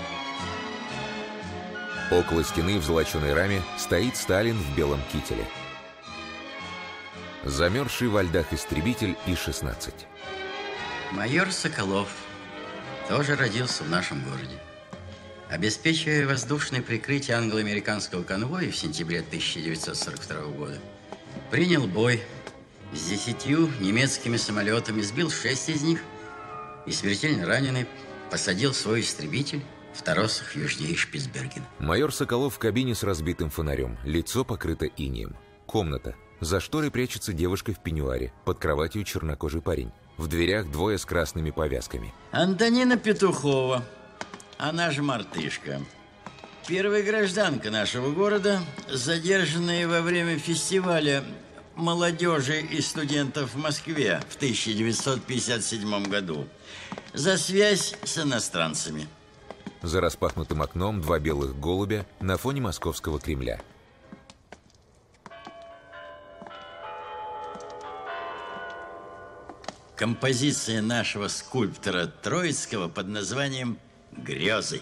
Около стены в золоченой раме стоит Сталин в белом кителе. Замерзший во льдах истребитель И шестнадцать. Майор Соколов тоже родился в нашем городе. Обеспечивая воздушное прикрытие англо-американского конвоя в сентябре тысяча девятьсот сорок второго года, принял бой с десятью немецкими самолетами, сбил шесть из них и, смертельно раненый, посадил свой истребитель в торосах южнее Шпицбергена. Майор Соколов в кабине с разбитым фонарем, лицо покрыто инеем. Комната. За шторой прячется девушка в пеньюаре, под кроватью чернокожий парень. В дверях двое с красными повязками. Антонина Петухова, она же мартышка. Первая гражданка нашего города, задержанная во время фестиваля молодежи и студентов в Москве в тысяча девятьсот пятьдесят седьмом году за связь с иностранцами. За распахнутым окном два белых голубя на фоне московского Кремля. Композиция нашего скульптора Троицкого под названием «Грезы».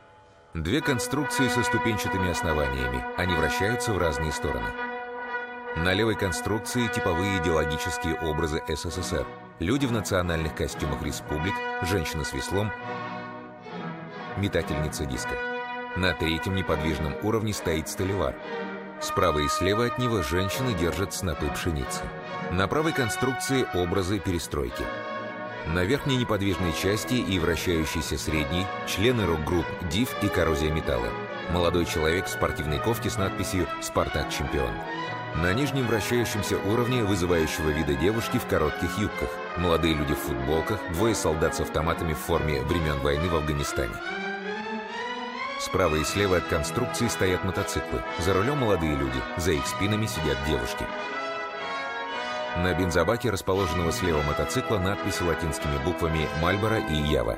Две конструкции со ступенчатыми основаниями. Они вращаются в разные стороны. На левой конструкции типовые идеологические образы СССР. Люди в национальных костюмах республик, женщина с веслом, метательница диска. На третьем неподвижном уровне стоит столевар. Справа и слева от него женщины держат снопы пшеницы. На правой конструкции образы перестройки. На верхней неподвижной части и вращающейся средней члены рок-групп «Див» и «Коррозия металла». Молодой человек в спортивной кофте с надписью «Спартак чемпион». На нижнем вращающемся уровне вызывающего вида девушки в коротких юбках. Молодые люди в футболках, двое солдат с автоматами в форме времен войны в Афганистане. Справа и слева от конструкции стоят мотоциклы. За рулем молодые люди, за их спинами сидят девушки. На бензобаке, расположенного слева мотоцикла, надписи латинскими буквами «Мальборо» и «Ява».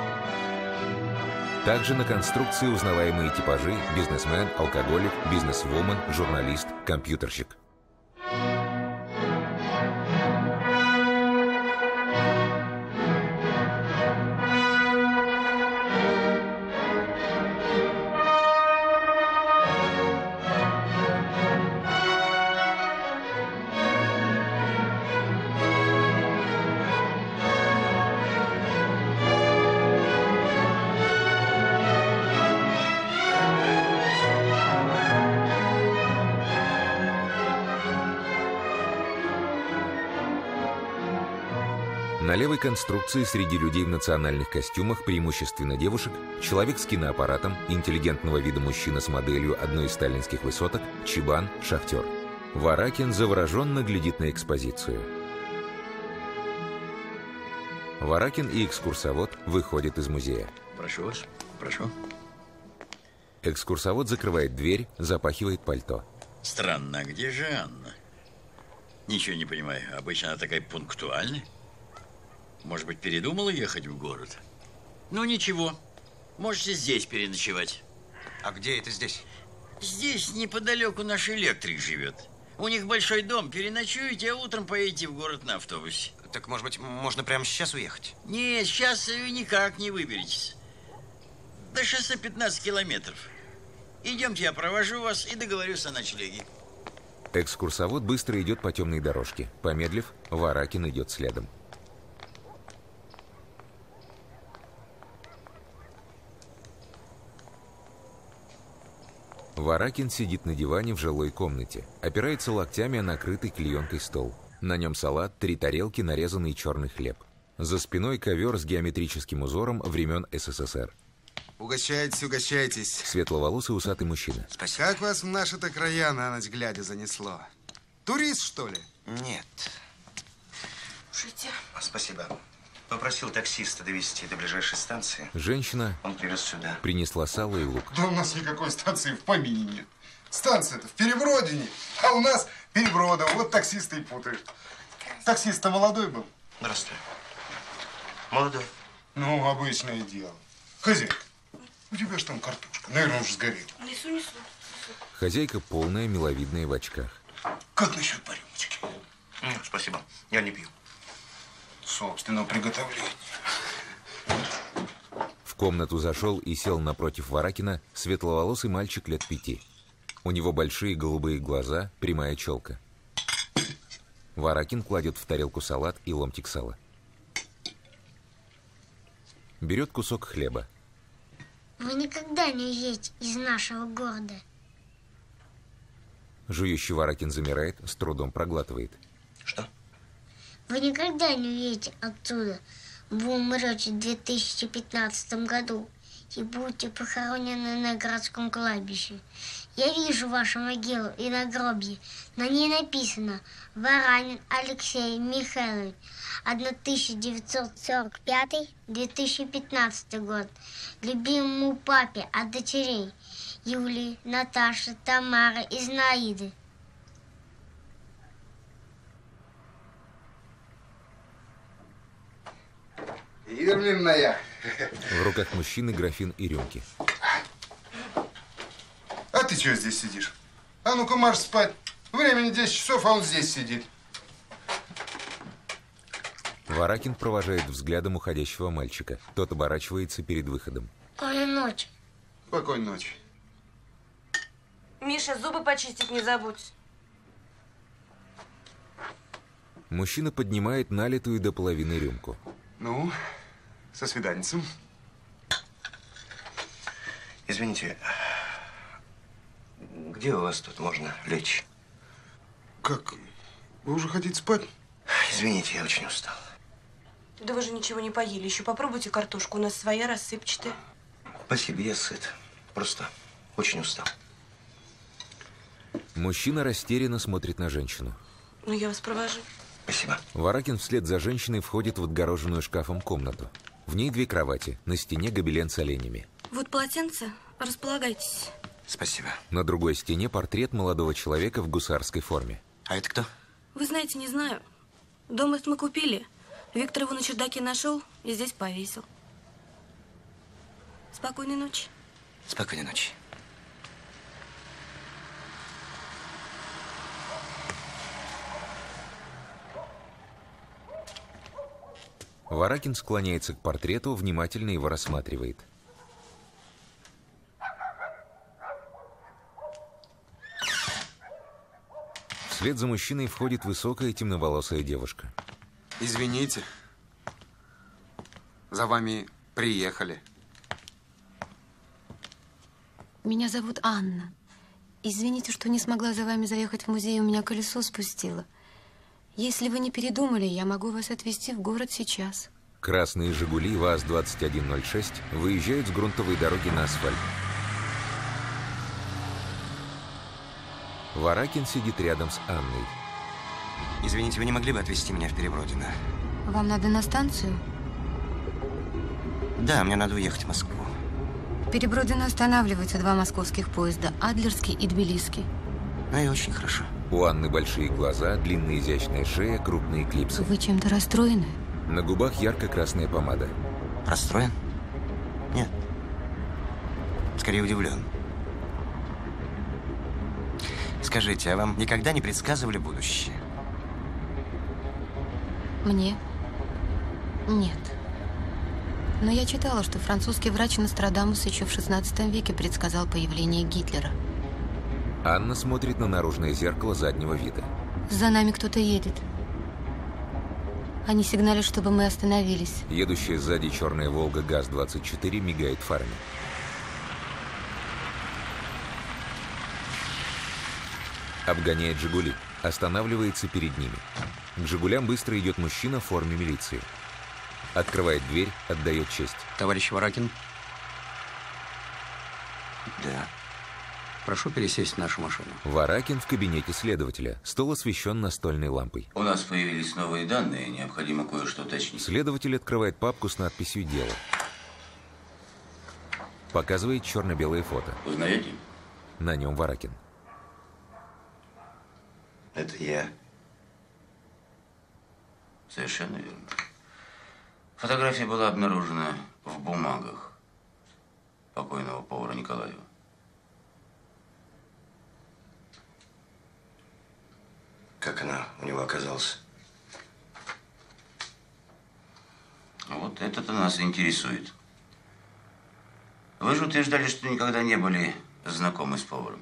Также на конструкции узнаваемые типажи: бизнесмен, алкоголик, бизнесвумен, журналист, компьютерщик. На левой конструкции среди людей в национальных костюмах, преимущественно девушек, человек с киноаппаратом, интеллигентного вида мужчина с моделью одной из сталинских высоток, чибан, шахтер. Варакин завороженно глядит на экспозицию. Варакин и экскурсовод выходят из музея. Прошу вас, прошу. Экскурсовод закрывает дверь, запахивает пальто. Странно, а где же Анна? Ничего не понимаю. Обычно она такая пунктуальная. Может быть, передумала ехать в город? Ну, ничего. Можете здесь переночевать. А где это здесь? Здесь неподалеку наш электрик живет. У них большой дом. Переночуете, а утром поедете в город на автобусе. Так, может быть, можно прямо сейчас уехать? Нет, сейчас вы никак не выберетесь. До шоссе пятнадцать километров. Идемте, я провожу вас и договорюсь о ночлеге. Экскурсовод быстро идет по темной дорожке. Помедлив, Варакин идет следом. Варакин сидит на диване в жилой комнате, опирается локтями о накрытый клеенкой стол. На нем салат, три тарелки, нарезанный черный хлеб. За спиной ковер с геометрическим узором времен СССР. Угощайтесь, угощайтесь. Светловолосый усатый мужчина. Спасибо. Как вас в наши-то края на ночь глядя занесло? Турист, что ли? Нет. Слушайте. Спасибо. Попросил таксиста довезти до ближайшей станции. Женщина Он привез сюда. Принесла сало и лук. Да у нас никакой станции в помине нет. Станция-то в Перебродине, а у нас Перебродов. Вот таксисты и путают. Таксист-то молодой был? Здравствуй. Молодой. Ну, обычное дело. Хозяйка, у тебя же там картошка. Наверное, уже сгорела. Несу, несу. Хозяйка полная, миловидная, в очках. Как насчет по рюмочке? Нет, спасибо. Я не пью. Собственного приготовления. В комнату зашел и сел напротив Варакина светловолосый мальчик лет пяти. У него большие голубые глаза, прямая челка. Варакин кладет в тарелку салат и ломтик сала. Берет кусок хлеба. Вы никогда не уедете из нашего города. Жующий Варакин замирает, с трудом проглатывает. Что? Вы никогда не уедете отсюда. Вы умрете в две тысячи пятнадцатом году и будете похоронены на городском кладбище. Я вижу вашу могилу и надгробье. На ней написано: Варанин Алексей Михайлович, тысяча девятьсот сорок пятый — две тысячи пятнадцатый год. Любимому папе от дочерей Юлии, Наташи, Тамары и Зинаиды. Ирминная. В руках мужчины графин и рюмки. А ты что здесь сидишь? А ну-ка марш спать. Времени десять часов, а он здесь сидит. Варакин провожает взглядом уходящего мальчика. Тот оборачивается перед выходом. Спокойной ночи. Спокойной ночи. Миша, зубы почистить не забудь. Мужчина поднимает налитую до половины рюмку. Ну, со свиданницем. Извините, где у вас тут можно лечь? Как? Вы уже хотите спать? Извините, я очень устал. Да вы же ничего не поели. Еще попробуйте картошку. У нас своя рассыпчатая. Спасибо, я сыт. Просто очень устал. Мужчина растерянно смотрит на женщину. Ну, я вас провожу. Спасибо. Варакин вслед за женщиной входит в отгороженную шкафом комнату. В ней две кровати, на стене гобелен с оленями. Вот полотенце, располагайтесь. Спасибо. На другой стене портрет молодого человека в гусарской форме. А это кто? Вы знаете, не знаю. Дом этот мы купили. Виктор его на чердаке нашел и здесь повесил. Спокойной ночи. Спокойной ночи. Варакин склоняется к портрету, внимательно его рассматривает. Вслед за мужчиной входит высокая темноволосая девушка. Извините. За вами приехали. Меня зовут Анна. Извините, что не смогла за вами заехать в музей, у меня колесо спустило. Если вы не передумали, я могу вас отвезти в город сейчас. Красные «Жигули» ВАЗ двадцать один ноль шесть выезжают с грунтовой дороги на асфальт. Варакин сидит рядом с Анной. Извините, вы не могли бы отвезти меня в Перебродино? Вам надо на станцию? Да, мне надо уехать в Москву. В Перебродино останавливаются два московских поезда, Адлерский и Тбилисский. Ну и очень хорошо. У Анны большие глаза, длинная изящная шея, крупные клипсы. Вы чем-то расстроены? На губах ярко-красная помада. Расстроен? Нет. Скорее удивлен. Скажите, а вам никогда не предсказывали будущее? Мне? Нет. Но я читала, что французский врач Нострадамус еще в шестнадцатом веке предсказал появление Гитлера. Анна смотрит на наружное зеркало заднего вида. За нами кто-то едет. Они сигналят, чтобы мы остановились. Едущая сзади черная «Волга» ГАЗ двадцать четыре мигает фарами. Обгоняет «Жигули». Останавливается перед ними. К «Жигулям» быстро идет мужчина в форме милиции. Открывает дверь, отдает честь. Товарищ Варакин? Да. Прошу пересесть в нашу машину. Варакин в кабинете следователя. Стол освещен настольной лампой. У нас появились новые данные, необходимо кое-что уточнить. Следователь открывает папку с надписью «Дело». Показывает черно-белое фото. Узнаете? На нем Варакин. Это я. Совершенно верно. Фотография была обнаружена в бумагах покойного повара Николаева. Как она у него оказалась? Вот это-то нас интересует. Вы же утверждали, что никогда не были знакомы с поваром.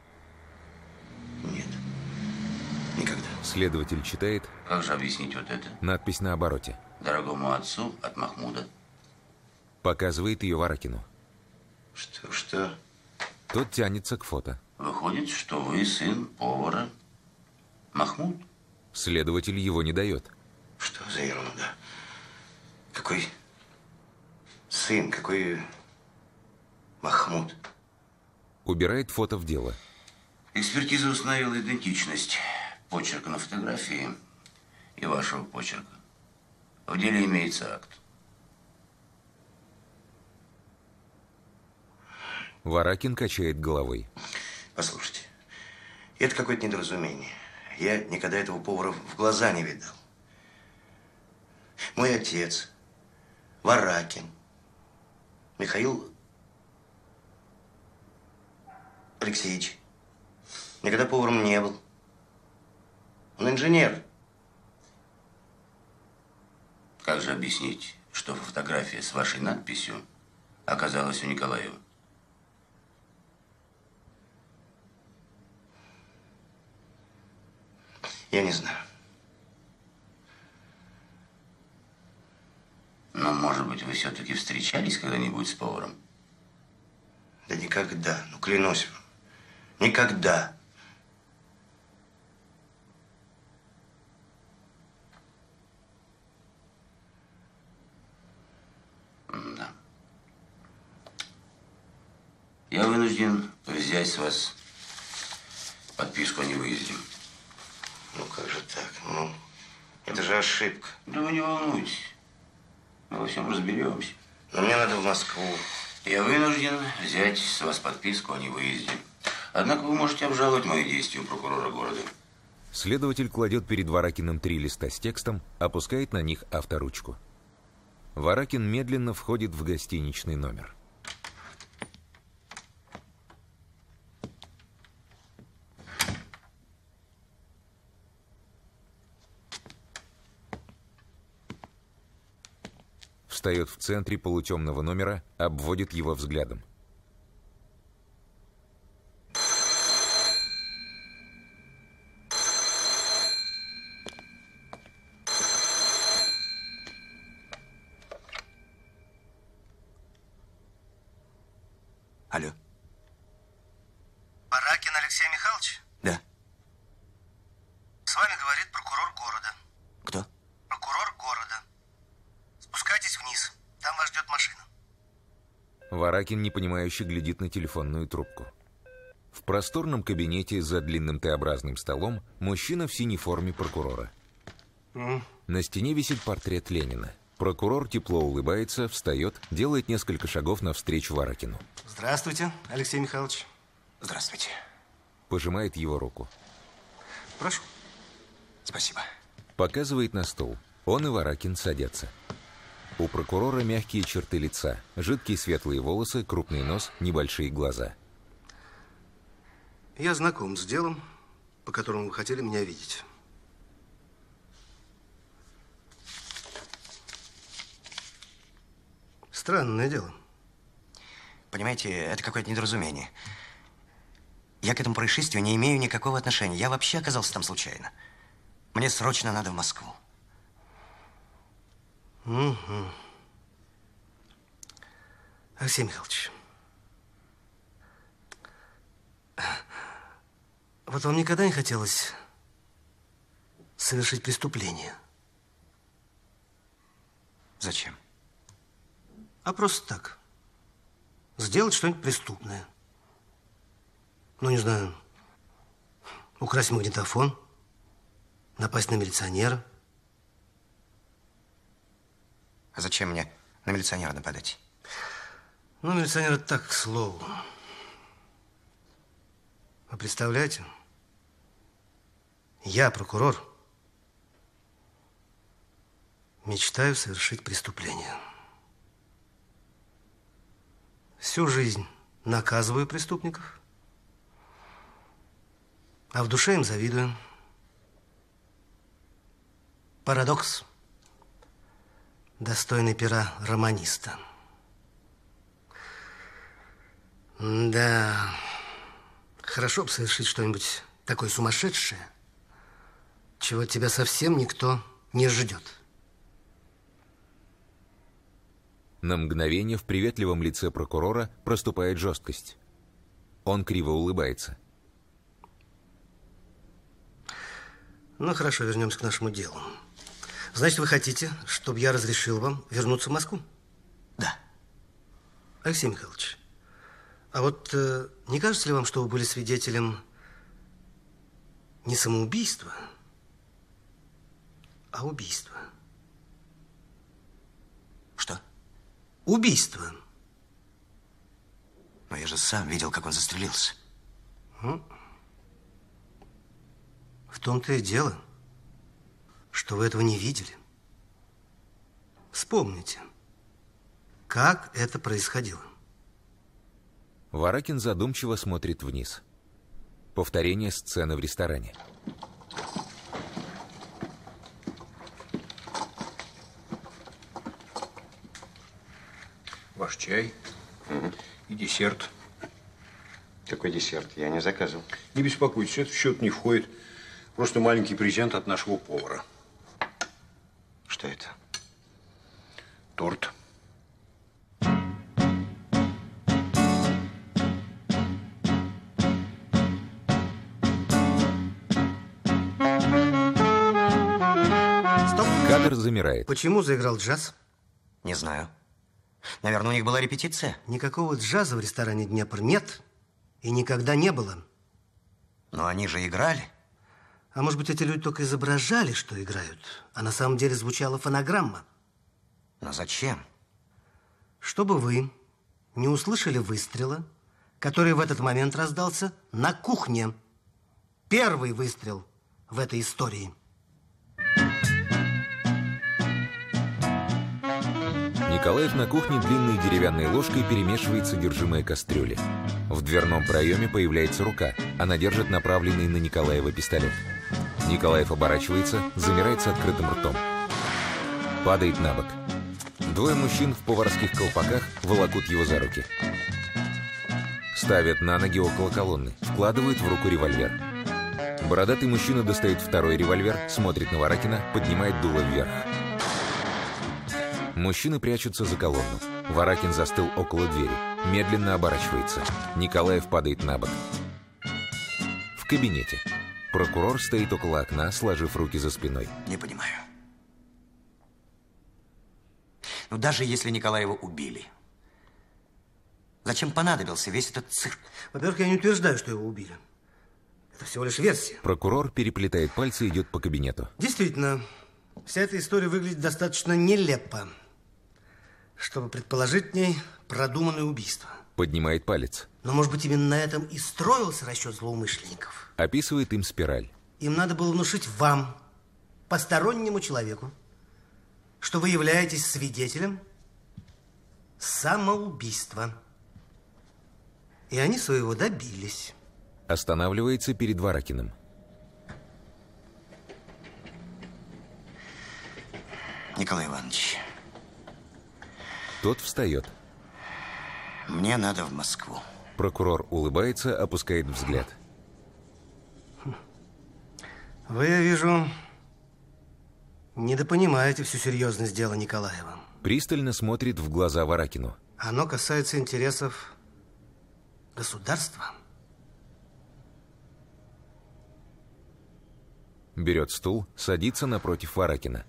Нет. Никогда. Следователь читает. Как же объяснить вот это? Надпись на обороте. Дорогому отцу от Махмуда. Показывает ее Варакину. Что, что? Тот тянется к фото. Выходит, что вы сын повара Махмуд? Следователь его не дает. Что за ерунда? Какой сын, какой Махмуд? Убирает фото в дело. Экспертиза установила идентичность почерка на фотографии и вашего почерка. В деле имеется акт. Варакин качает головой. Послушайте, это какое-то недоразумение. Я никогда этого повара в глаза не видал. Мой отец, Варакин, Михаил Алексеевич, никогда поваром не был. Он инженер. Как же объяснить, что фотография с вашей надписью оказалась у Николаева? Я не знаю. может быть, вы все-таки встречались когда-нибудь с поваром? Да никогда, ну клянусь вам, никогда. Да. Я вынужден взять с вас подписку о невыезде. Ну как же так? Ну, это же ошибка. Да вы не волнуйтесь. Мы во всем разберемся. Но мне надо в Москву. Я вынужден взять с вас подписку о невыезде. Однако вы можете обжаловать мои действия у прокурора города. Следователь кладет перед Варакиным три листа с текстом, опускает на них авторучку. Варакин медленно входит в гостиничный номер. Встает в центре полутемного номера, обводит его взглядом. Алло. Варакин Алексей Михайлович? Да. С вами говорит прокурор города. Кто? Прокурор города. Спускайтесь вниз. Там вас ждет машина. Варакин непонимающе глядит на телефонную трубку. В просторном кабинете за длинным Т-образным столом мужчина в синей форме прокурора. Mm. На стене висит портрет Ленина. Прокурор тепло улыбается, встает, делает несколько шагов навстречу Варакину. Здравствуйте, Алексей Михайлович. Здравствуйте. Пожимает его руку. Прошу. Спасибо. Показывает на стол. Он и Варакин садятся. У прокурора мягкие черты лица, жидкие светлые волосы, крупный нос, небольшие глаза. Я знаком с делом, по которому вы хотели меня видеть. Странное дело. Понимаете, это какое-то недоразумение. Я к этому происшествию не имею никакого отношения. Я вообще оказался там случайно. Мне срочно надо в Москву. Угу. Алексей Михайлович, вот вам никогда не хотелось совершить преступление? Зачем? А просто так. Сделать что-нибудь преступное. Ну, не знаю, украсть магнитофон, напасть на милиционера. А зачем мне на милиционера нападать? Ну, милиционер это так, к слову. Вы представляете? Я, прокурор, мечтаю совершить преступление. Всю жизнь наказываю преступников, а в душе им завидую. Парадокс, достойный пера романиста. Да, хорошо бы совершить что-нибудь такое сумасшедшее, чего от тебя совсем никто не ждет. На мгновение в приветливом лице прокурора проступает жесткость. Он криво улыбается. Ну, хорошо, вернемся к нашему делу. Значит, вы хотите, чтобы я разрешил вам вернуться в Москву? Да. Алексей Михайлович, а вот э, не кажется ли вам, что вы были свидетелем не самоубийства, а убийства? Что? Убийство. Но я же сам видел, как он застрелился. Ну, в том-то и дело, что вы этого не видели. Вспомните, как это происходило. Варакин задумчиво смотрит вниз. Повторение сцены в ресторане. Ваш чай угу. И десерт. Какой десерт? Я не заказывал. Не беспокойтесь, это в счет не входит. Просто маленький презент от нашего повара. Что это? Торт. Кадр замирает. Почему заиграл джаз? Не знаю. Наверное, у них была репетиция. Никакого джаза в ресторане «Днепр» нет и никогда не было. Но они же играли. А может быть, эти люди только изображали, что играют, а на самом деле звучала фонограмма? Но зачем? Чтобы вы не услышали выстрела, который в этот момент раздался на кухне. Первый выстрел в этой истории. Николаев на кухне длинной деревянной ложкой перемешивает содержимое кастрюли. В дверном проеме появляется рука. Она держит направленный на Николаева пистолет. Николаев оборачивается, замирает с открытым ртом. Падает на бок. Двое мужчин в поварских колпаках волокут его за руки. Ставят на ноги около колонны, вкладывают в руку револьвер. Бородатый мужчина достает второй револьвер, смотрит на Варакина, поднимает дуло вверх. Мужчины прячутся за колонну. Варакин застыл около двери, медленно оборачивается. Николаев падает на бок. В кабинете. Прокурор стоит около окна, сложив руки за спиной. Не понимаю. Но даже если Николаева убили, зачем понадобился весь этот цирк? Во-первых, я не утверждаю, что его убили. Это всего лишь версия. Прокурор переплетает пальцы и идет по кабинету. Действительно, вся эта история выглядит достаточно нелепо, чтобы предположить в ней продуманное убийство. Поднимает палец. Но, может быть, именно на этом и строился расчет злоумышленников. Описывает им спираль. Им надо было внушить вам, постороннему человеку, что вы являетесь свидетелем самоубийства. И они своего добились. Останавливается перед Варакиным. Николай Иванович. Тот встает. Мне надо в Москву. Прокурор улыбается, опускает взгляд. Вы, я вижу, недопонимаете всю серьезность дела Николаева. Пристально смотрит в глаза Варакину. Оно касается интересов государства. Берет стул, садится напротив Варакина.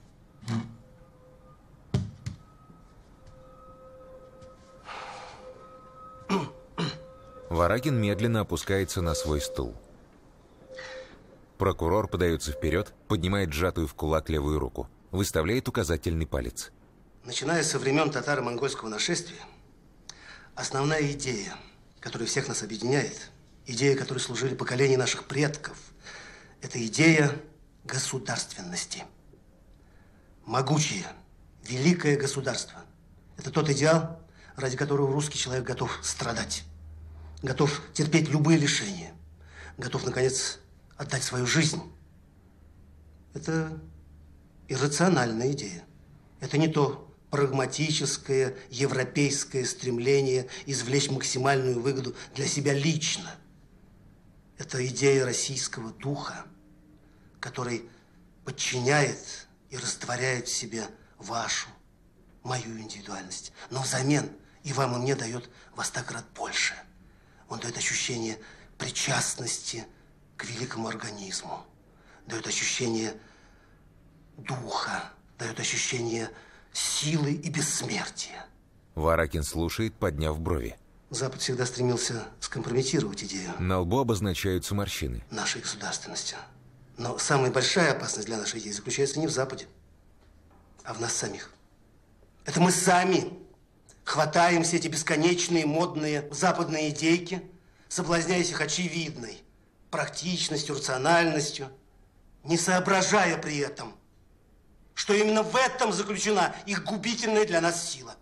Варакин медленно опускается на свой стул. Прокурор подается вперед, поднимает сжатую в кулак левую руку, выставляет указательный палец. Начиная со времен татаро-монгольского нашествия, основная идея, которая всех нас объединяет, идея, которой служили поколения наших предков, это идея государственности. Могучее, великое государство. Это тот идеал, ради которого русский человек готов страдать, готов терпеть любые лишения, готов, наконец, отдать свою жизнь. Это иррациональная идея. Это не то прагматическое, европейское стремление извлечь максимальную выгоду для себя лично. Это идея российского духа, который подчиняет и растворяет в себе вашу, мою индивидуальность. Но взамен и вам, и мне дает во сто крат больше. Он дает ощущение причастности к великому организму, дает ощущение духа, дает ощущение силы и бессмертия. Варакин слушает, подняв брови. Запад всегда стремился скомпрометировать идею. На лбу обозначаются морщины. Нашей государственности. Но самая большая опасность для нашей идеи заключается не в Западе, а в нас самих. Это мы сами хватаем все эти бесконечные модные западные идейки, соблазняясь их очевидной практичностью, рациональностью, не соображая при этом, что именно в этом заключена их губительная для нас сила.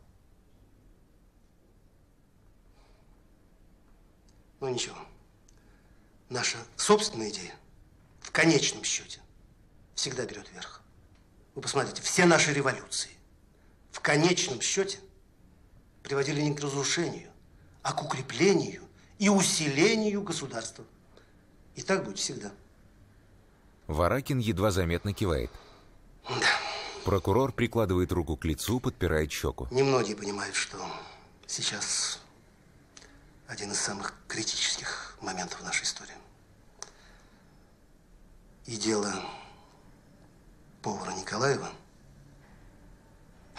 Ну ничего, наша собственная идея в конечном счете всегда берет верх. Вы посмотрите, все наши революции в конечном счете приводили не к разрушению, а к укреплению и усилению государства. И так будет всегда. Варакин едва заметно кивает. Да. Прокурор прикладывает руку к лицу, подпирает щеку. Немногие понимают, что сейчас один из самых критических моментов в нашей истории. И дело повара Николаева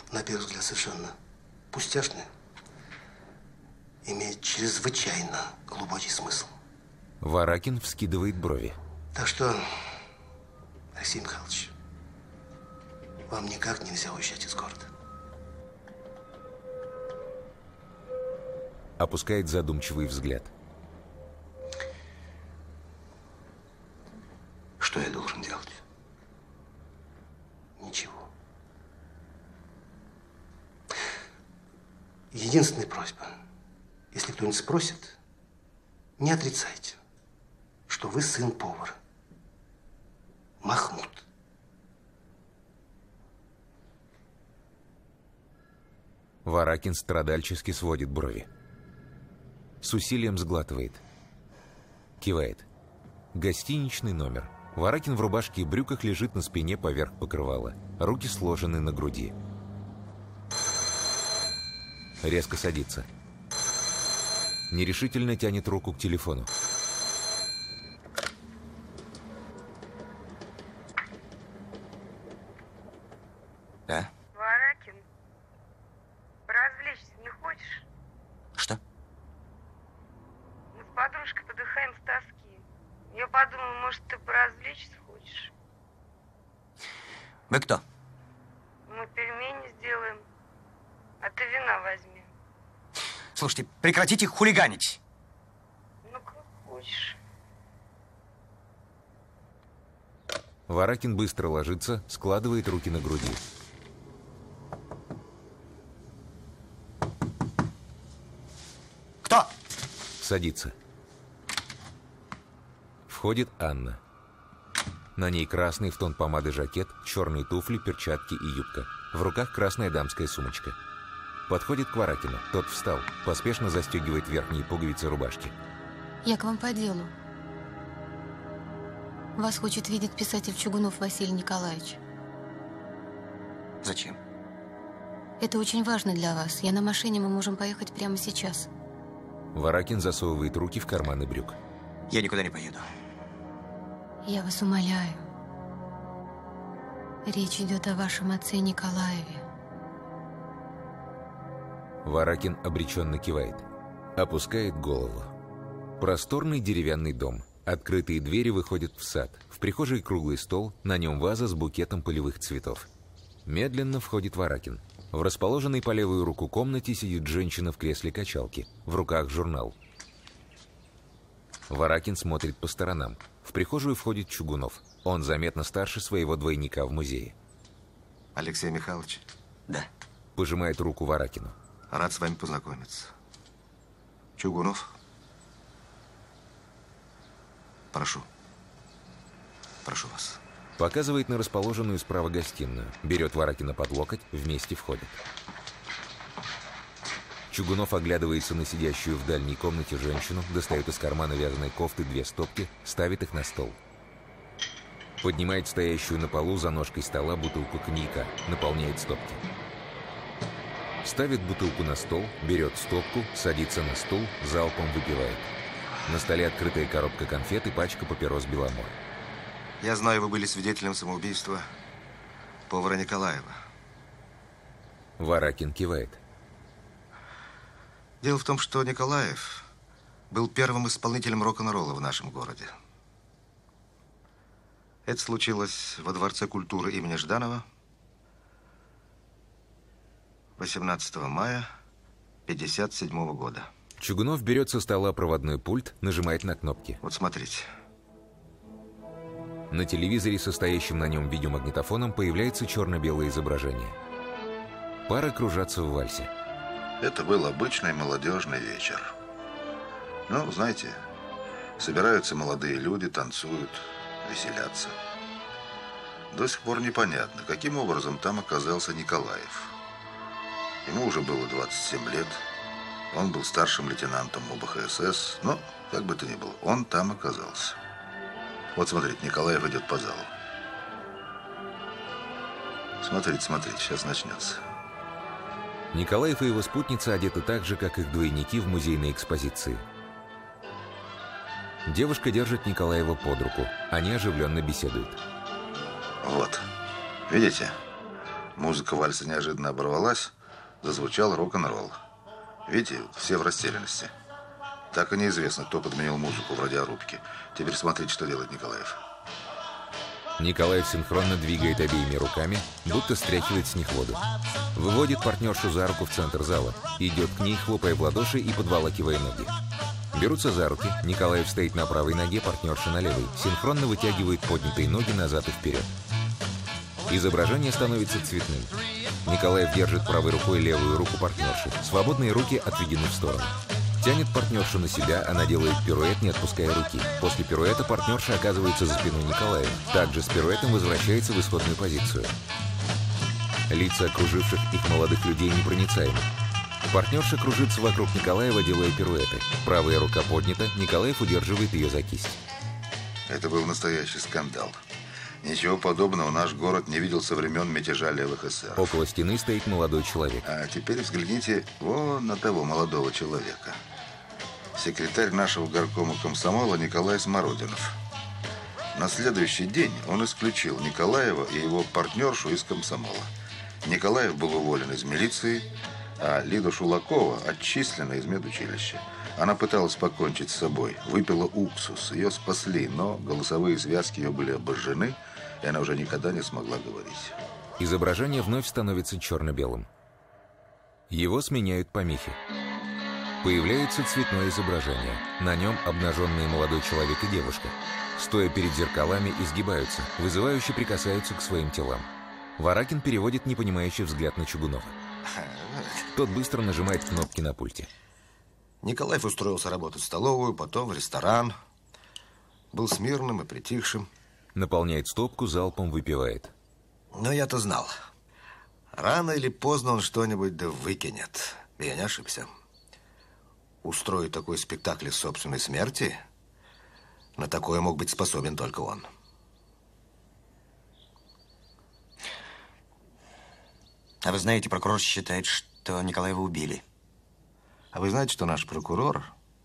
на первый взгляд совершенно пустяшное, имеет чрезвычайно глубокий смысл. Варакин вскидывает брови. Так что, Алексей Михайлович, вам никак нельзя уезжать из города. Опускает задумчивый взгляд. Что я должен делать? Ничего. Единственная просьба. Если кто-нибудь спросит, не отрицайте, что вы сын повара. Махмуд. Варакин страдальчески сводит брови. С усилием сглатывает. Кивает. Гостиничный номер. Варакин в рубашке и брюках лежит на спине поверх покрывала. Руки сложены на груди. Резко садится. Нерешительно тянет руку к телефону. Да? Варакин, развлечься не хочешь? Что? Мы с подружкой подыхаем с тоски. Я подумала, может, ты поразвлечься хочешь? Вы кто? Мы пельмени сделаем, а ты вина возьми. Слушайте, прекратите хулиганить. Ну, как хочешь. Варакин быстро ложится, складывает руки на груди. Кто? Садится. Входит Анна. На ней красный в тон помады жакет, черные туфли, перчатки и юбка. В руках красная дамская сумочка. Подходит к Варакину. Тот встал, поспешно застегивает верхние пуговицы рубашки. Я к вам по делу. Вас хочет видеть писатель Чугунов Василий Николаевич. Зачем? Это очень важно для вас. Я на машине, мы можем поехать прямо сейчас. Варакин засовывает руки в карманы брюк. Я никуда не поеду. Я вас умоляю. Речь идет о вашем отце Николаеве. Варакин обреченно кивает. Опускает голову. Просторный деревянный дом. Открытые двери выходят в сад. В прихожей круглый стол, на нем ваза с букетом полевых цветов. Медленно входит Варакин. В расположенной по левую руку комнате сидит женщина в кресле качалки. В руках журнал. Варакин смотрит по сторонам. В прихожую входит Чугунов. Он заметно старше своего двойника в музее. Алексей Михайлович? Да. Пожимает руку Варакину. Рад с вами познакомиться. Чугунов? Прошу. Прошу вас. Показывает на расположенную справа гостиную. Берет Варакина под локоть, вместе входят. Чугунов оглядывается на сидящую в дальней комнате женщину, достает из кармана вязаной кофты две стопки, ставит их на стол. Поднимает стоящую на полу за ножкой стола бутылку коньяка, наполняет стопки. Ставит бутылку на стол, берет стопку, садится на стул, залпом выпивает. На столе открытая коробка конфет и пачка папирос Беломор. Я знаю, вы были свидетелем самоубийства повара Николаева. Варакин кивает. Дело в том, что Николаев был первым исполнителем рок-н-ролла в нашем городе. Это случилось во Дворце культуры имени Жданова восемнадцатого мая пятьдесят седьмого года. Чугунов берет со стола проводной пульт, нажимает на кнопки. Вот смотрите. На телевизоре, состоящем на нем видеомагнитофоном, появляется черно-белое изображение. Пары кружатся в вальсе. Это был обычный молодежный вечер. Ну, знаете, собираются молодые люди, танцуют, веселятся. До сих пор непонятно, каким образом там оказался Николаев. Ему уже было двадцать семь лет. Он был старшим лейтенантом ОБХСС. Но, как бы то ни было, он там оказался. Вот смотрите, Николаев идет по залу. Смотрите, смотрите, сейчас начнется. Николаев и его спутница одеты так же, как их двойники в музейной экспозиции. Девушка держит Николаева под руку. Они оживленно беседуют. Вот. Видите? Музыка вальса неожиданно оборвалась, зазвучал рок-н-ролл. Видите, все в растерянности. Так и неизвестно, кто подменил музыку в радиорубке. Теперь смотрите, что делает Николаев. Николаев синхронно двигает обеими руками, будто стряхивает с них воду. Выводит партнершу за руку в центр зала, идет к ней, хлопая в ладоши и подволакивая ноги. Берутся за руки, Николаев стоит на правой ноге, партнерша на левой, синхронно вытягивают поднятые ноги назад и вперед. Изображение становится цветным. Николаев держит правой рукой левую руку партнерши, свободные руки отведены в сторону. Тянет партнершу на себя, она делает пируэт, не отпуская руки. После пируэта партнерша оказывается за спиной Николаева. Также с пируэтом возвращается в исходную позицию. Лица окруживших их молодых людей непроницаемы. Партнерша кружится вокруг Николаева, делая пируэты. Правая рука поднята, Николаев удерживает ее за кисть. Это был настоящий скандал. Ничего подобного наш город не видел со времен мятежа левых эсеров. Около стены стоит молодой человек. А теперь взгляните вон на того молодого человека. Секретарь нашего горкома комсомола Николай Смородинов. На следующий день он исключил Николаева и его партнершу из комсомола. Николаев был уволен из милиции, а Лида Шулакова отчислена из медучилища. Она пыталась покончить с собой, выпила уксус. Ее спасли, но голосовые связки ее были обожжены, и она уже никогда не смогла говорить. Изображение вновь становится черно-белым. Его сменяют помехи. Появляется цветное изображение. На нем обнаженные молодой человек и девушка. Стоя перед зеркалами, изгибаются, вызывающе прикасаются к своим телам. Варакин переводит непонимающий взгляд на Чугунова. Тот быстро нажимает кнопки на пульте. Николаев устроился работать в столовую, потом в ресторан. Был смирным и притихшим. Наполняет стопку, залпом выпивает. Но я-то знал. Рано или поздно он что-нибудь да выкинет. Я не ошибся. Устроить такой спектакль собственной смерти, на такое мог быть способен только он. А вы знаете, прокурор считает, что Николаева убили. А вы знаете, что наш прокурор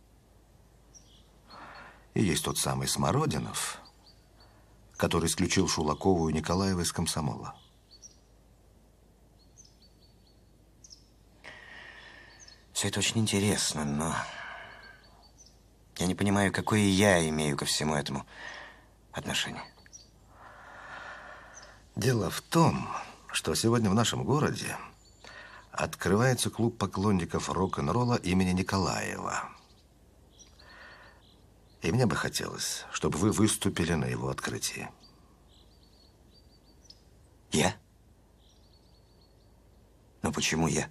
и есть тот самый Смородинов, который исключил Шулакову и Николаева из комсомола? Все это очень интересно, но я не понимаю, какое я имею ко всему этому отношение. Дело в том, что сегодня в нашем городе открывается клуб поклонников рок-н-ролла имени Николаева. И мне бы хотелось, чтобы вы выступили на его открытии. Я? Но почему я?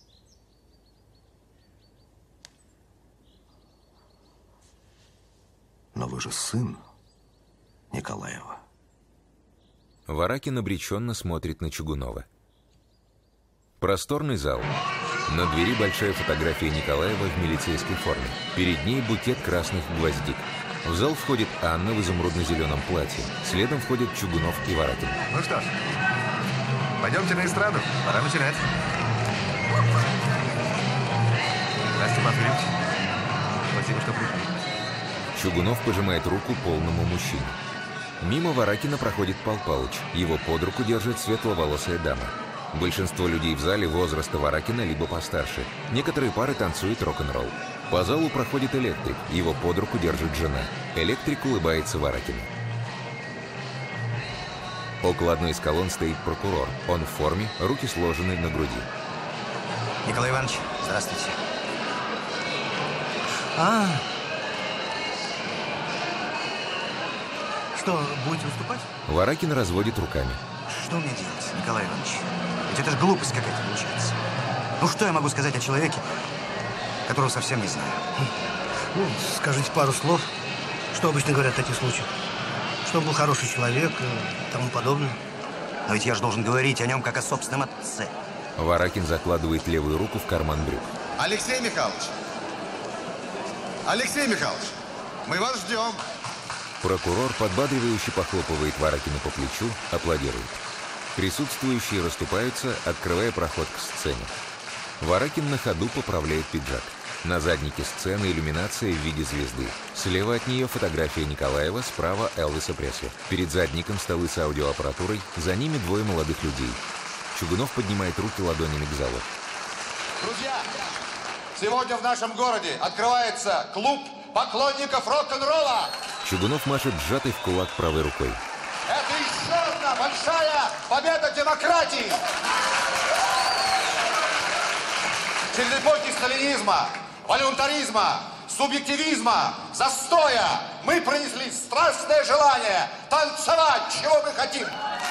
Но вы же сын Николаева. Варакин обреченно смотрит на Чугунова. Просторный зал. На двери большая фотография Николаева в милицейской форме. Перед ней букет красных гвоздик. В зал входит Анна в изумрудно-зеленом платье. Следом входят Чугунов и Варакин. Ну что ж, пойдемте на эстраду. Пора начинать. Здравствуйте, Иван Филиппович. Спасибо, что пришли. Чугунов пожимает руку полному мужчине. Мимо Варакина проходит Пал Палыч. Его под руку держит светловолосая дама. Большинство людей в зале возраста Варакина либо постарше. Некоторые пары танцуют рок-н-ролл. По залу проходит электрик. Его под руку держит жена. Электрик улыбается Варакину. Около одной из колонн стоит прокурор. Он в форме, руки сложены на груди. Николай Иванович, здравствуйте. А, что, будете выступать? Варакин разводит руками. Что мне делать, Николай Иванович? Ведь это же глупость какая-то получается. Ну, что я могу сказать о человеке, которого совсем не знаю? Ну, скажите пару слов, что обычно говорят в таких случаях. Что он был хороший человек и тому подобное. Но ведь я же должен говорить о нем как о собственном отце. Варакин закладывает левую руку в карман брюк. Алексей Михайлович! Алексей Михайлович! Мы вас ждем! Прокурор, подбадривающе похлопывает Варакина по плечу, аплодирует. Присутствующие расступаются, открывая проход к сцене. Варакин на ходу поправляет пиджак. На заднике сцены иллюминация в виде звезды. Слева от нее фотография Николаева, справа Элвиса Пресли. Перед задником столы с аудиоаппаратурой, за ними двое молодых людей. Чугунов поднимает руки ладонями к залу. Друзья, сегодня в нашем городе открывается клуб поклонников рок-н-ролла. Чугунов машет сжатой в кулак правой рукой. Это еще одна большая победа демократии. Через эпохи сталинизма, волюнтаризма, субъективизма, застоя мы пронесли страстное желание танцевать, чего мы хотим.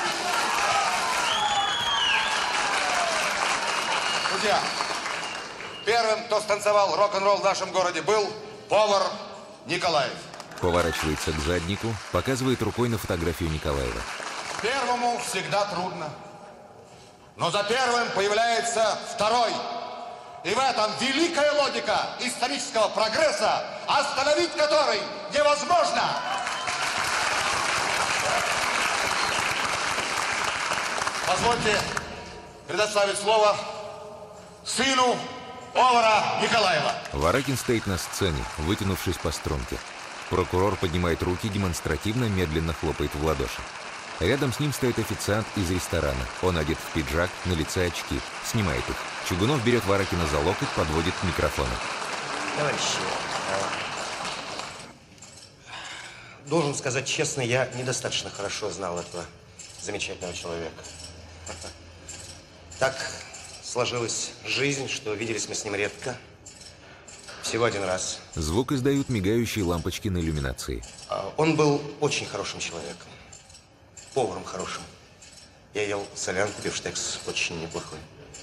Друзья, первым, кто станцевал рок-н-ролл в нашем городе, был повар Николаев. Поворачивается к заднику, показывает рукой на фотографию Николаева. Первому всегда трудно. Но за первым появляется второй. И в этом великая логика исторического прогресса, остановить который невозможно. Позвольте предоставить слово сыну повара Николаева. Варакин стоит на сцене, вытянувшись по струнке. Прокурор поднимает руки, демонстративно, медленно хлопает в ладоши. Рядом с ним стоит официант из ресторана. Он одет в пиджак, на лице очки. Снимает их. Чугунов берет Варакина за локоть, подводит к микрофону. Товарищи, должен сказать честно, я недостаточно хорошо знал этого замечательного человека. Так сложилась жизнь, что виделись мы с ним редко. Всего один раз. Звук издают мигающие лампочки на иллюминации. Он был очень хорошим человеком. Поваром хорошим. Я ел солянку, бифштекс очень неплохой.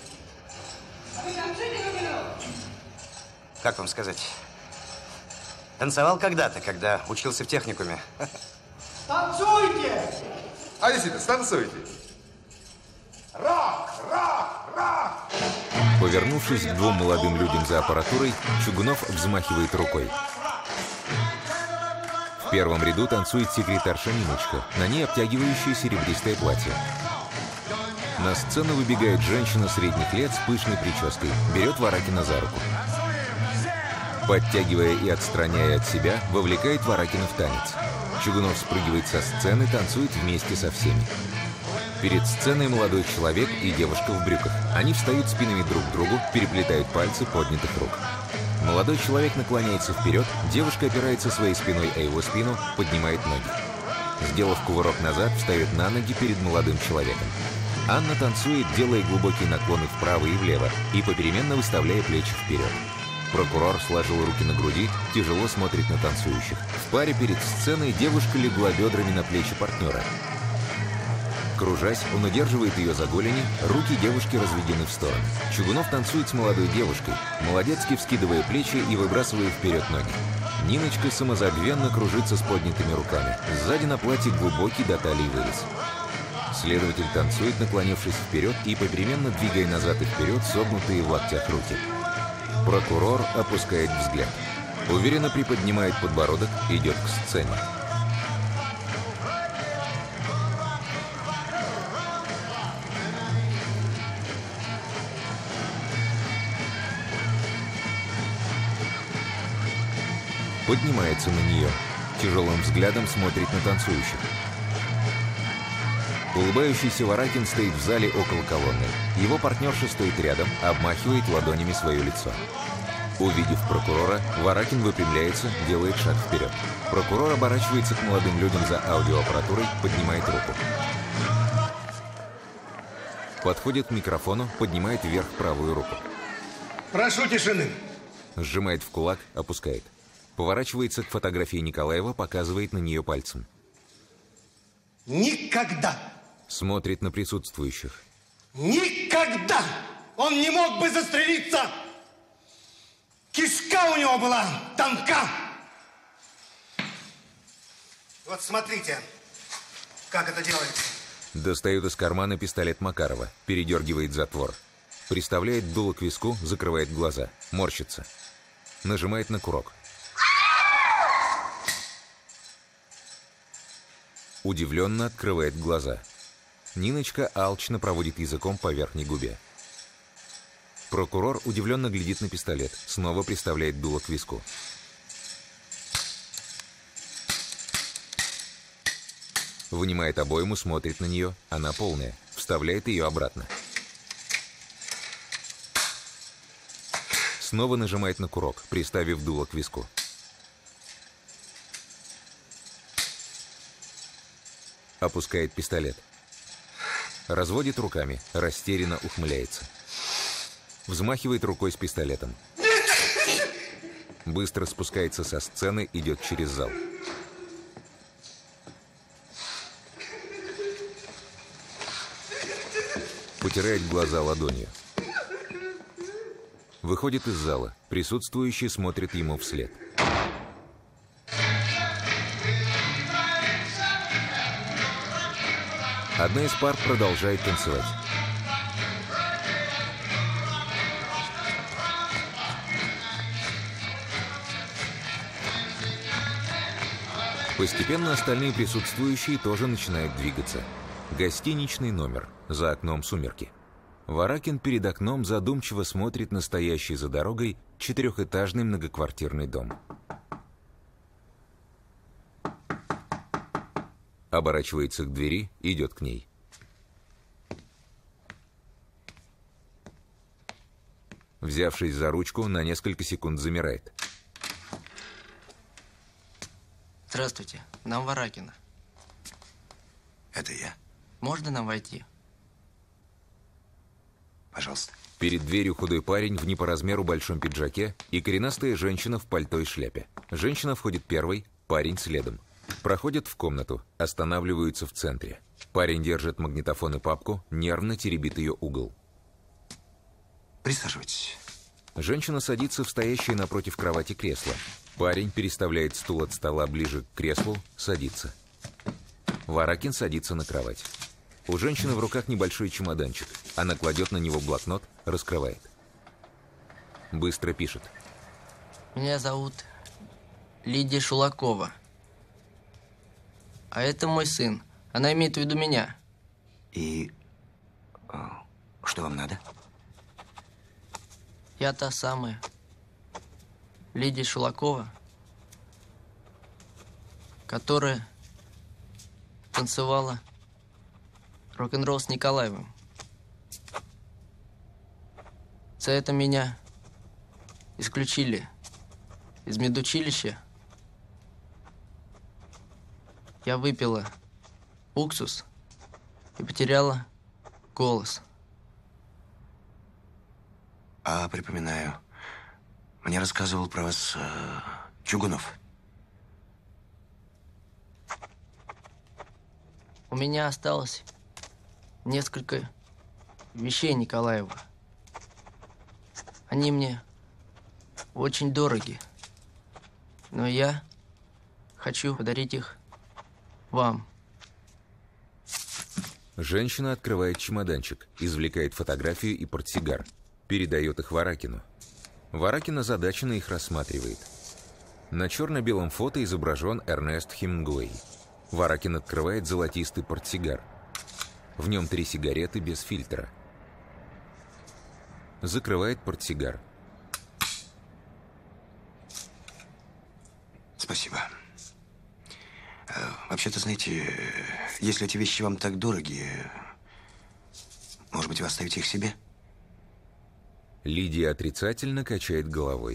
Как вам сказать? Танцевал когда-то, когда учился в техникуме. Танцуйте! Алисита, станцуйте. Рок, рок, рок! Повернувшись к двум молодым людям за аппаратурой, Чугунов взмахивает рукой. В первом ряду танцует секретарша Ниночка, на ней обтягивающее серебристое платье. На сцену выбегает женщина средних лет с пышной прической, берет Варакина за руку. Подтягивая и отстраняя от себя, вовлекает Варакина в танец. Чугунов спрыгивает со сцены, танцует вместе со всеми. Перед сценой молодой человек и девушка в брюках. Они встают спинами друг к другу, переплетают пальцы поднятых рук. Молодой человек наклоняется вперед, девушка опирается своей спиной о его спину, поднимает ноги. Сделав кувырок назад, встает на ноги перед молодым человеком. Анна танцует, делая глубокие наклоны вправо и влево, и попеременно выставляя плечи вперед. Прокурор сложил руки на груди, тяжело смотрит на танцующих. В паре перед сценой девушка легла бедрами на плечи партнера. Кружась, он удерживает ее за голени, руки девушки разведены в стороны. Чугунов танцует с молодой девушкой, молодецки вскидывая плечи и выбрасывая вперед ноги. Ниночка самозабвенно кружится с поднятыми руками. Сзади на платье глубокий до талии вырез. Следователь танцует, наклонившись вперед и попеременно двигая назад и вперед согнутые в локтях руки. Прокурор опускает взгляд. Уверенно приподнимает подбородок, идет к сцене. Поднимается на нее. Тяжелым взглядом смотрит на танцующих. Улыбающийся Варакин стоит в зале около колонны. Его партнерша стоит рядом, обмахивает ладонями свое лицо. Увидев прокурора, Варакин выпрямляется, делает шаг вперед. Прокурор оборачивается к молодым людям за аудиоаппаратурой, поднимает руку. Подходит к микрофону, поднимает вверх правую руку. Прошу тишины. Сжимает в кулак, опускает. Поворачивается к фотографии Николаева, показывает на нее пальцем. Никогда! Смотрит на присутствующих. Никогда он не мог бы застрелиться! Кишка у него была тонка! Вот смотрите, как это делается. Достает из кармана пистолет Макарова, передергивает затвор. Приставляет дуло к виску, закрывает глаза, морщится. Нажимает на курок. Удивленно открывает глаза. Ниночка алчно проводит языком по верхней губе. Прокурор удивленно глядит на пистолет, снова приставляет дуло к виску. Вынимает обойму, смотрит на нее, она полная, вставляет ее обратно. Снова нажимает на курок, приставив дуло к виску. Опускает пистолет. Разводит руками, растерянно ухмыляется. Взмахивает рукой с пистолетом. Быстро спускается со сцены, идет через зал. Потирает глаза ладонью. Выходит из зала. Присутствующие смотрят ему вслед. Одна из пар продолжает танцевать. Постепенно остальные присутствующие тоже начинают двигаться. Гостиничный номер. За окном сумерки. Варакин перед окном задумчиво смотрит на стоящий за дорогой четырехэтажный многоквартирный дом. Оборачивается к двери, идет к ней. Взявшись за ручку, на несколько секунд замирает. Здравствуйте, нам Варакина. Это я. Можно нам войти? Пожалуйста. Перед дверью худой парень в не по размеру большом пиджаке и коренастая женщина в пальто и шляпе. Женщина входит первой, парень следом. Проходят в комнату, останавливаются в центре. Парень держит магнитофон и папку, нервно теребит ее угол. Присаживайтесь. Женщина садится в стоящее напротив кровати кресло. Парень переставляет стул от стола ближе к креслу, садится. Варакин садится на кровать. У женщины в руках небольшой чемоданчик. Она кладет на него блокнот, раскрывает. Быстро пишет. Меня зовут Лидия Шулакова. А это мой сын. Она имеет в виду меня. И что вам надо? Я та самая Лидия Шулакова, которая танцевала рок-н-ролл с Николаевым. За это меня исключили из медучилища. Я выпила уксус и потеряла голос. А, припоминаю, мне рассказывал про вас э, Чугунов. У меня осталось несколько вещей Николаева. Они мне очень дороги, но я хочу подарить их вам. Женщина открывает чемоданчик, извлекает фотографию и портсигар, передает их Варакину. Варакин озадаченно их рассматривает. На черно-белом фото изображен Эрнест Хемингуэй. Варакин открывает золотистый портсигар. В нем три сигареты без фильтра. Закрывает портсигар. Спасибо. Вообще-то, знаете, если эти вещи вам так дороги, может быть, вы оставите их себе? Лидия отрицательно качает головой.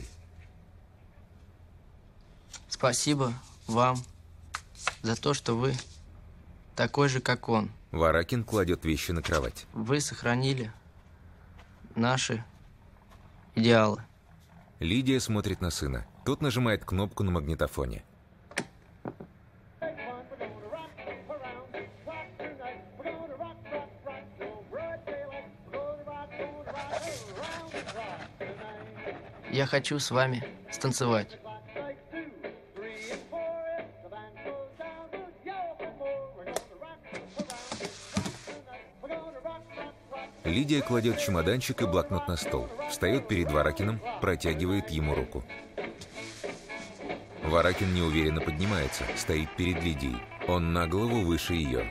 Спасибо вам за то, что вы такой же, как он. Варакин кладет вещи на кровать. Вы сохранили наши идеалы. Лидия смотрит на сына. Тот нажимает кнопку на магнитофоне. Я хочу с вами станцевать. Лидия кладет чемоданчик и блокнот на стол. Встает перед Варакиным, протягивает ему руку. Варакин неуверенно поднимается, стоит перед Лидией. Он на голову выше ее.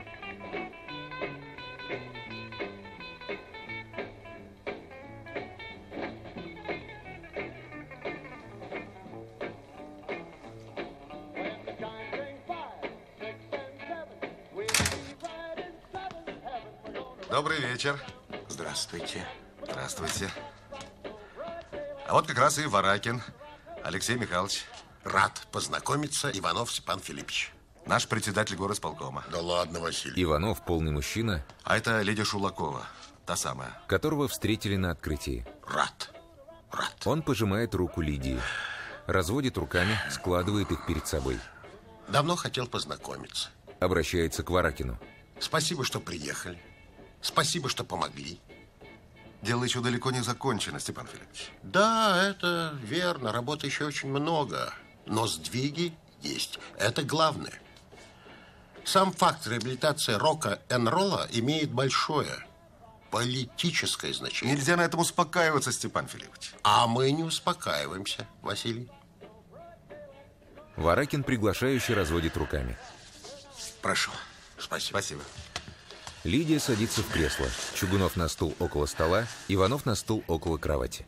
Добрый вечер. Здравствуйте. Здравствуйте. А вот как раз и Варакин Алексей Михайлович. Рад познакомиться, Иванов Степан Филиппович. Наш председатель горосполкома. Да ладно, Василий. Иванов полный мужчина. А это Лидия Шулакова, та самая. Которого встретили на открытии. Рад. Рад. Он пожимает руку Лидии. Разводит руками, складывает их перед собой. Давно хотел познакомиться. Обращается к Варакину. Спасибо, что приехали. Спасибо, что помогли. Дело еще далеко не закончено, Степан Филиппович. Да, это верно. Работы еще очень много. Но сдвиги есть. Это главное. Сам факт реабилитации рока-н-ролла имеет большое политическое значение. Нельзя на этом успокаиваться, Степан Филиппович. А мы не успокаиваемся, Василий. Варакин приглашающе разводит руками. Прошу. Спасибо. Спасибо. Лидия садится в кресло. Чугунов на стул около стола, Иванов на стул около кровати.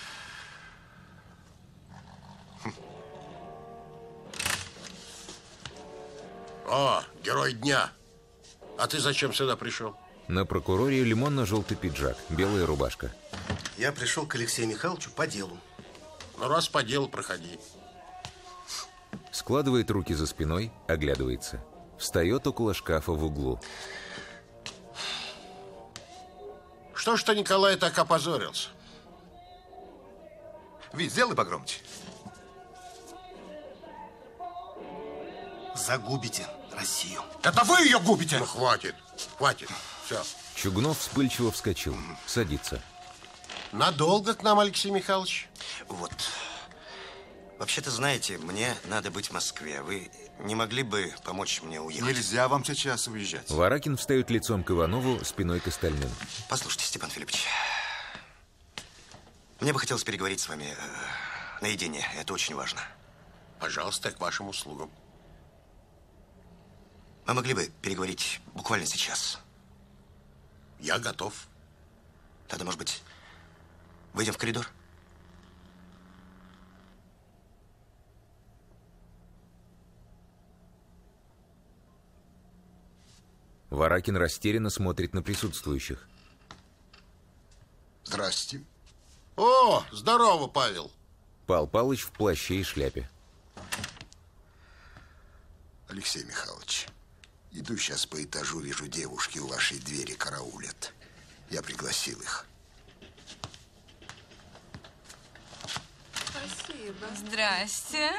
О, герой дня. А ты зачем сюда пришел? На прокуроре лимонно-желтый пиджак, белая рубашка. Я пришел к Алексею Михайловичу по делу. Ну, раз по делу, проходи. Складывает руки за спиной, оглядывается. Встает около шкафа в углу. Что ж ты, Николай, так опозорился? Вить, сделай погромче. Загубите Россию. Это вы ее губите! Ну, хватит, хватит, все. Чугунов вспыльчиво вскочил, садится. Надолго к нам, Алексей Михайлович? Вот. Вообще-то, знаете, мне надо быть в Москве. Вы не могли бы помочь мне уехать? Нельзя вам сейчас уезжать. Варакин встает лицом к Иванову, спиной к остальным. Послушайте, Степан Филиппович, мне бы хотелось переговорить с вами э, наедине. Это очень важно. Пожалуйста, к вашим услугам. Мы могли бы переговорить буквально сейчас. Я готов. Тогда, может быть, выйдем в коридор? Варакин растерянно смотрит на присутствующих. Здрасте. О, здорово, Павел. Пал Палыч в плаще и шляпе. Алексей Михайлович, иду сейчас по этажу, вижу, девушки у вашей двери караулят. Я пригласил их. Спасибо. Здрасте.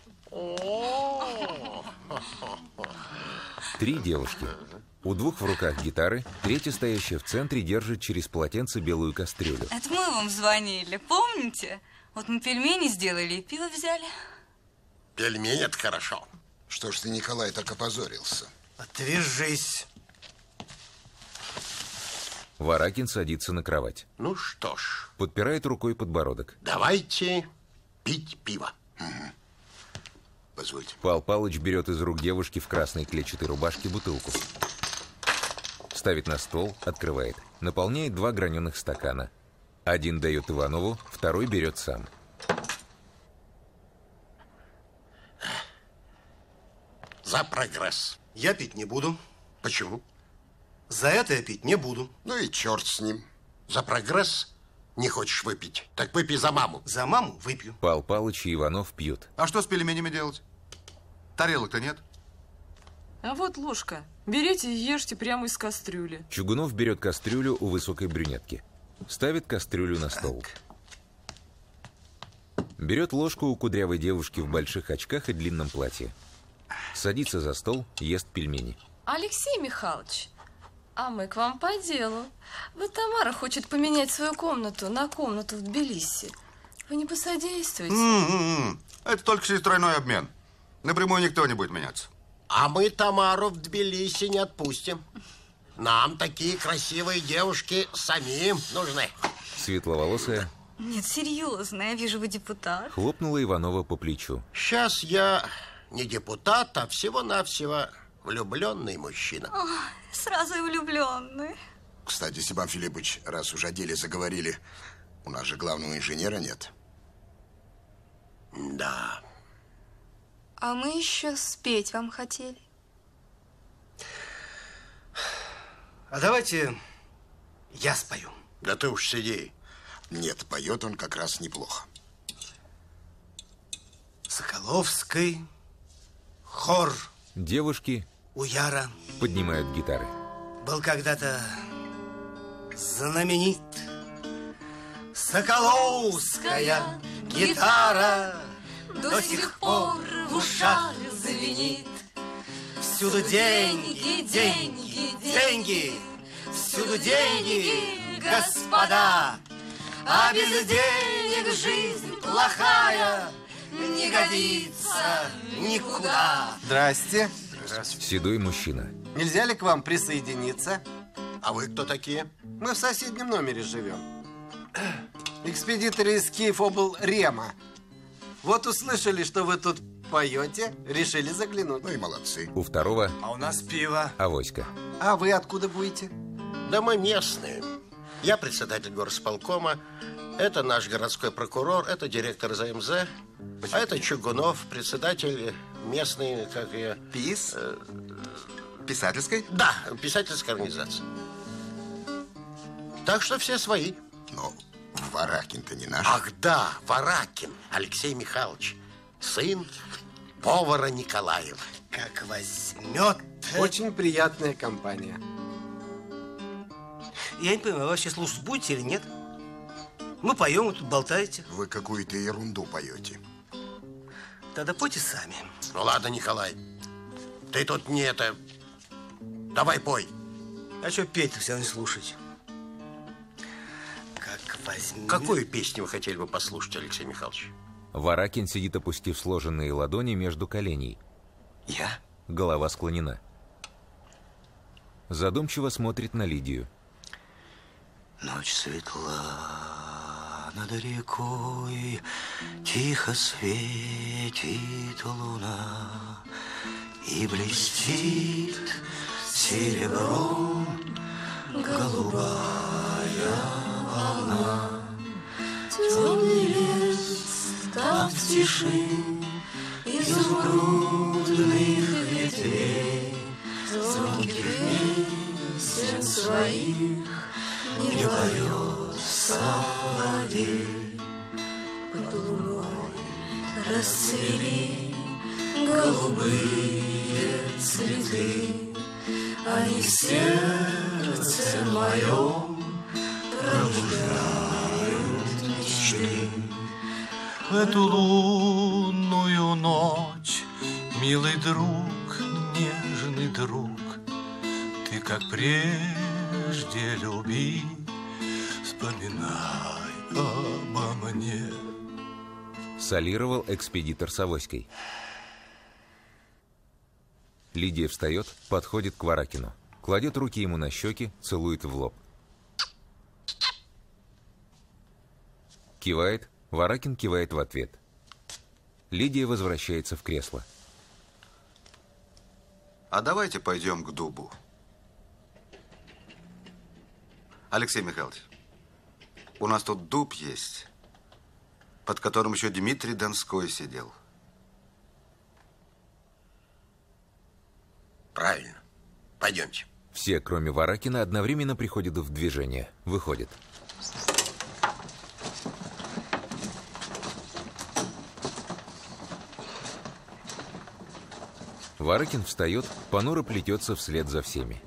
Три девушки. У двух в руках гитары, третья, стоящая в центре, держит через полотенце белую кастрюлю. Это мы вам звонили, помните? Вот мы пельмени сделали и пиво взяли. Пельмени – это хорошо. Что ж ты, Николай, так опозорился? Отвяжись. Варакин садится на кровать. Ну что ж. Подпирает рукой подбородок. Давайте пить пиво. Угу. Позвольте. Пал Палыч берет из рук девушки в красной клетчатой рубашке бутылку. Ставит на стол, открывает. Наполняет два граненых стакана. Один дает Иванову, второй берет сам. За прогресс. Я пить не буду. Почему? За это я пить не буду. Ну и черт с ним. За прогресс не хочешь выпить? Так выпей за маму. За маму выпью. Пал Палыч и Иванов пьют. А что с пельменями делать? Тарелок-то нет. А вот ложка. Берите и ешьте прямо из кастрюли. Чугунов берет кастрюлю у высокой брюнетки. Ставит кастрюлю на стол. Берет ложку у кудрявой девушки в больших очках и длинном платье. Садится за стол, ест пельмени. Алексей Михайлович, а мы к вам по делу. Вот Тамара хочет поменять свою комнату на комнату в Тбилиси. Вы не посодействуете? М-м-м. Это только через тройной обмен. Напрямую никто не будет меняться. А мы Тамару в Тбилиси не отпустим. Нам такие красивые девушки самим нужны. Светловолосая Нет, серьезно, я вижу, вы депутат. хлопнула Иванова по плечу. Сейчас я не депутат, а всего-навсего влюбленный мужчина. О, сразу и влюбленный. Кстати, Степан Филиппович, раз уж о деле заговорили, у нас же главного инженера нет. Да. А мы еще спеть вам хотели. А давайте я спою. Да ты уж сиди. Нет, поет он как раз неплохо. Соколовский хор. Девушки у Яра поднимают гитары. Был когда-то знаменит. Соколовская гитара до сих пор в ушах звенит. Всюду деньги, деньги, деньги, всюду деньги, господа. А без денег жизнь плохая не годится никуда. Здрасте. Седой мужчина. Нельзя ли к вам присоединиться? А вы кто такие? Мы в соседнем номере живем. Экспедиторы из Киев-обл. Рема. Вот услышали, что вы тут поете, решили заглянуть. Ну и молодцы. У второго А у нас пиво. авоська. А вы откуда будете? Да мы местные. Я председатель горосполкома, это наш городской прокурор, это директор ЗМЗ, а это Чугунов, председатель местный, как я... ПИС? Э, писательской? Да, писательской организации. Так что все свои. Но Варакин-то не наш. Ах да, Варакин, Алексей Михайлович, сын повара Николаева. Как возьмет. Очень приятная компания. Я не понимаю, вы вообще слушать будете или нет? Мы поем, вы тут болтаете. Вы какую-то ерунду поете. Тогда пойте сами. Ну ладно, Николай, ты тут не это... Давай пой. А что петь-то все равно не слушать? Как возьмет... Какую песню вы хотели бы послушать, Алексей Михайлович? Варакин сидит, опустив сложенные ладони между коленей. Я? Голова склонена. Задумчиво смотрит на Лидию. Ночь светла над рекой, тихо светит луна, и блестит серебром голубая волна. Темный лес, там в тиши изумрудных ветвей, звонких песен своих не поет соловей. Под луной расцвели голубые цветы, они в сердце моем пробуждают мечты. В эту лунную ночь, милый друг, нежный друг, ты как прежде люби, вспоминай обо мне. Солировал экспедитор с авоськой. Лидия встает, подходит к Варакину, кладет руки ему на щеки, целует в лоб. Кивает, Варакин кивает в ответ. Лидия возвращается в кресло. А давайте пойдем к дубу. Алексей Михайлович, у нас тут дуб есть, под которым еще Дмитрий Донской сидел. Правильно. Пойдемте. Все, кроме Варакина, одновременно приходят в движение. Выходят. Варакин встает, понуро плетется вслед за всеми.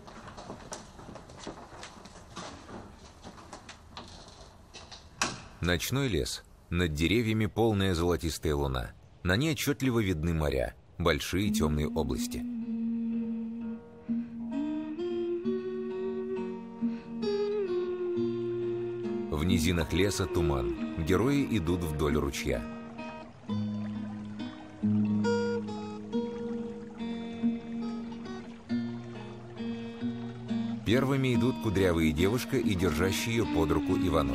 Ночной лес. Над деревьями полная золотистая луна. На ней отчетливо видны моря, большие темные области. В низинах леса туман. Герои идут вдоль ручья. Первыми идут кудрявая девушка и держащий ее под руку Иванов.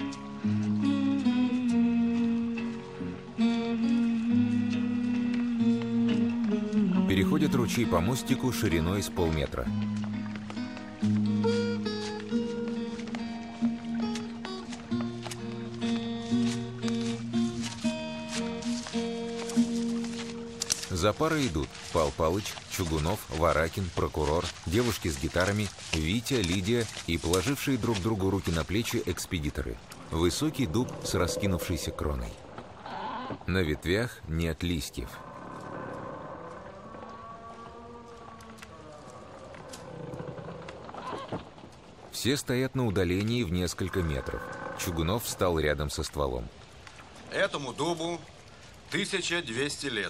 Переходят ручей по мостику шириной с полметра. За парой идут Пал Палыч, Чугунов, Варакин, прокурор, девушки с гитарами, Витя, Лидия и положившие друг другу руки на плечи экспедиторы. Высокий дуб с раскинувшейся кроной. На ветвях нет листьев. Все стоят на удалении в несколько метров. Чугунов встал рядом со стволом. Этому дубу тысяча двести лет.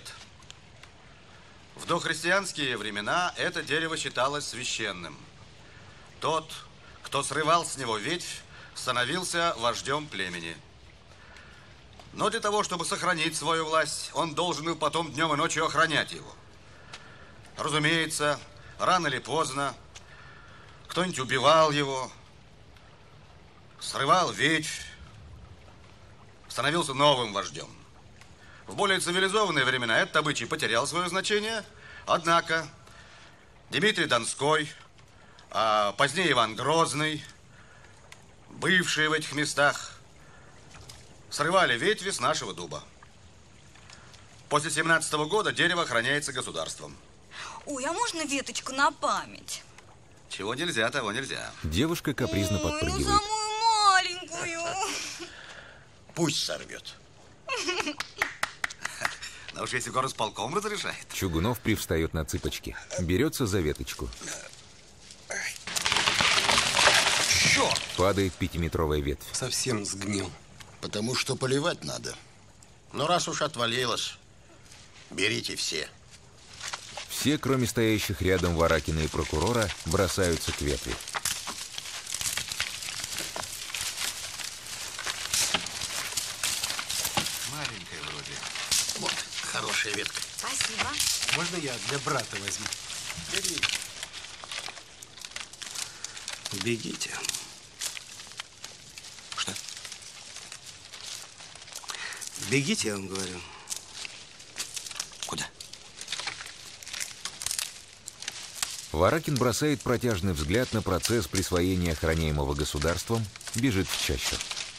В дохристианские времена это дерево считалось священным. Тот, кто срывал с него ветвь, становился вождем племени. Но для того, чтобы сохранить свою власть, он должен был потом днем и ночью охранять его. Разумеется, рано или поздно кто-нибудь убивал его, срывал ветвь, становился новым вождем. В более цивилизованные времена этот обычай потерял свое значение, однако Дмитрий Донской, а позднее Иван Грозный, бывшие в этих местах, срывали ветви с нашего дуба. После семнадцатого года дерево охраняется государством. Ой, а можно веточку на память? Чего нельзя, того нельзя. Девушка капризно подпрыгивает. Ну, самую маленькую. Пусть сорвет. Но уж если горосполком разрешает. Чугунов привстает на цыпочки. Берется за веточку. Черт! Падает пятиметровая ветвь. Совсем сгнил. Потому что поливать надо. Ну, раз уж отвалилось, берите все. Все, кроме стоящих рядом Варакина и прокурора, бросаются к ветви. Маленькая вроде. Вот, хорошая ветка. Спасибо. Можно я для брата возьму? Бери. Бегите. Что? Бегите, я вам говорю. Куда? Варакин бросает протяжный взгляд на процесс присвоения охраняемого государством, бежит в чащу.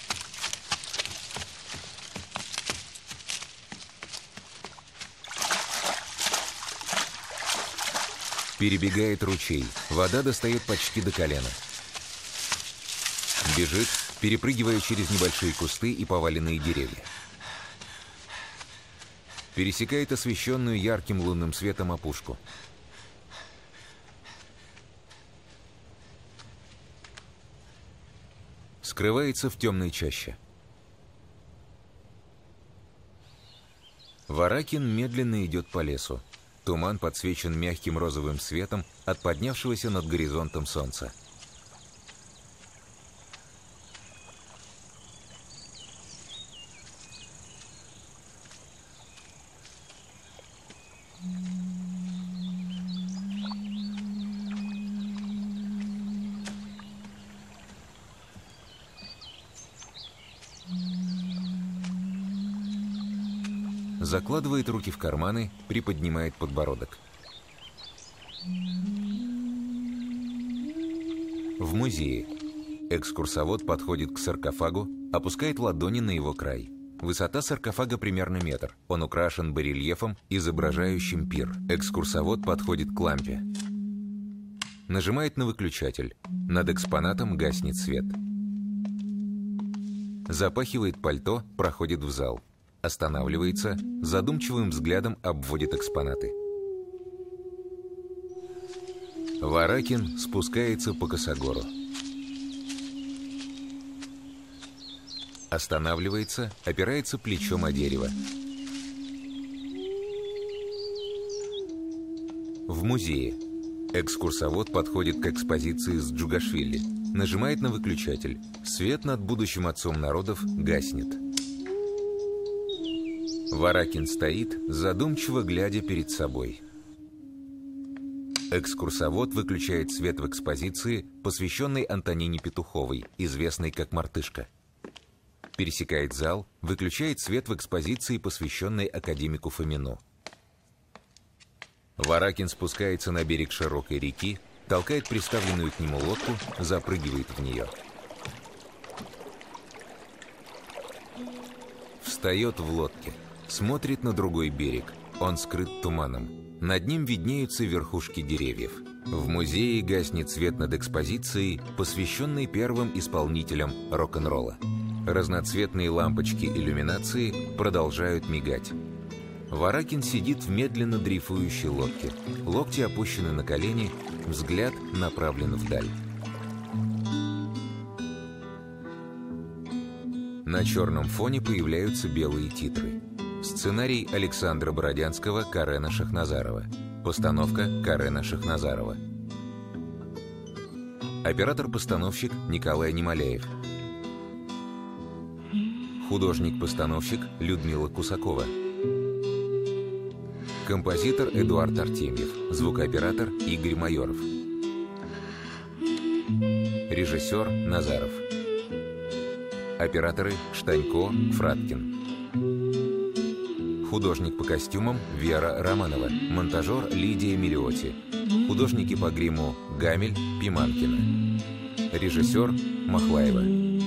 Перебегает ручей. Вода достает почти до колена. Бежит, перепрыгивая через небольшие кусты и поваленные деревья. Пересекает освещенную ярким лунным светом опушку. Скрывается в темной чаще. Варакин медленно идет по лесу. Туман подсвечен мягким розовым светом от поднявшегося над горизонтом солнца. Закладывает руки в карманы, приподнимает подбородок. В музее. Экскурсовод подходит к саркофагу, опускает ладони на его край. Высота саркофага примерно метр. Он украшен барельефом, изображающим пир. Экскурсовод подходит к лампе. Нажимает на выключатель. Над экспонатом гаснет свет. Запахивает пальто, проходит в зал. Останавливается, задумчивым взглядом обводит экспонаты. Варакин спускается по косогору. Останавливается, опирается плечом о дерево. В музее. Экскурсовод подходит к экспозиции с Джугашвили. Нажимает на выключатель. Свет над будущим отцом народов гаснет. Варакин стоит, задумчиво глядя перед собой. Экскурсовод выключает свет в экспозиции, посвященной Антонине Петуховой, известной как Мартышка. Пересекает зал, выключает свет в экспозиции, посвященной академику Фомину. Варакин спускается на берег широкой реки, толкает приставленную к нему лодку, запрыгивает в нее. Встает в лодке. Смотрит на другой берег. Он скрыт туманом. Над ним виднеются верхушки деревьев. В музее гаснет свет над экспозицией, посвященной первым исполнителям рок-н-ролла. Разноцветные лампочки иллюминации продолжают мигать. Варакин сидит в медленно дрейфующей лодке. Локти опущены на колени, взгляд направлен вдаль. На черном фоне появляются белые титры. Сценарий Александра Бородянского, Карена Шахназарова. Постановка Карена Шахназарова. Оператор-постановщик Николай Немоляев. Художник-постановщик Людмила Кусакова. Композитор Эдуард Артемьев. Звукооператор Игорь Майоров. Режиссер Назаров. Операторы Штанько, Фраткин. Художник по костюмам Вера Романова. Монтажер Лидия Миллиоти. Художники по гриму Гамель, Пиманкина. Режиссер Махлаева.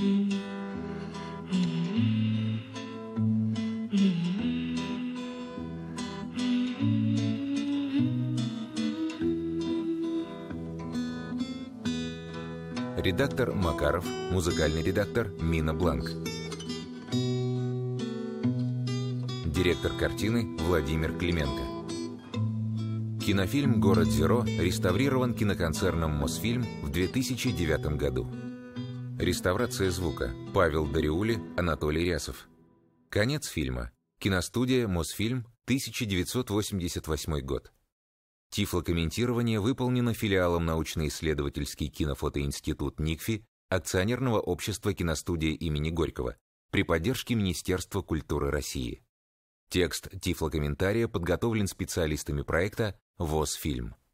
Редактор Макаров, музыкальный редактор Мина Бланк. Директор картины Владимир Клименко. Кинофильм «Город Зеро» реставрирован киноконцерном «Мосфильм» в две тысячи девятом году. Реставрация звука Павел Дариули, Анатолий Рясов. Конец фильма. Киностудия «Мосфильм», тысяча девятьсот восемьдесят восьмой год. Тифлокомментирование выполнено филиалом научно-исследовательский кинофотоинститут НИКФИ акционерного общества киностудия имени Горького при поддержке Министерства культуры России. Текст тифлокомментария подготовлен специалистами проекта «ВОС-фильм».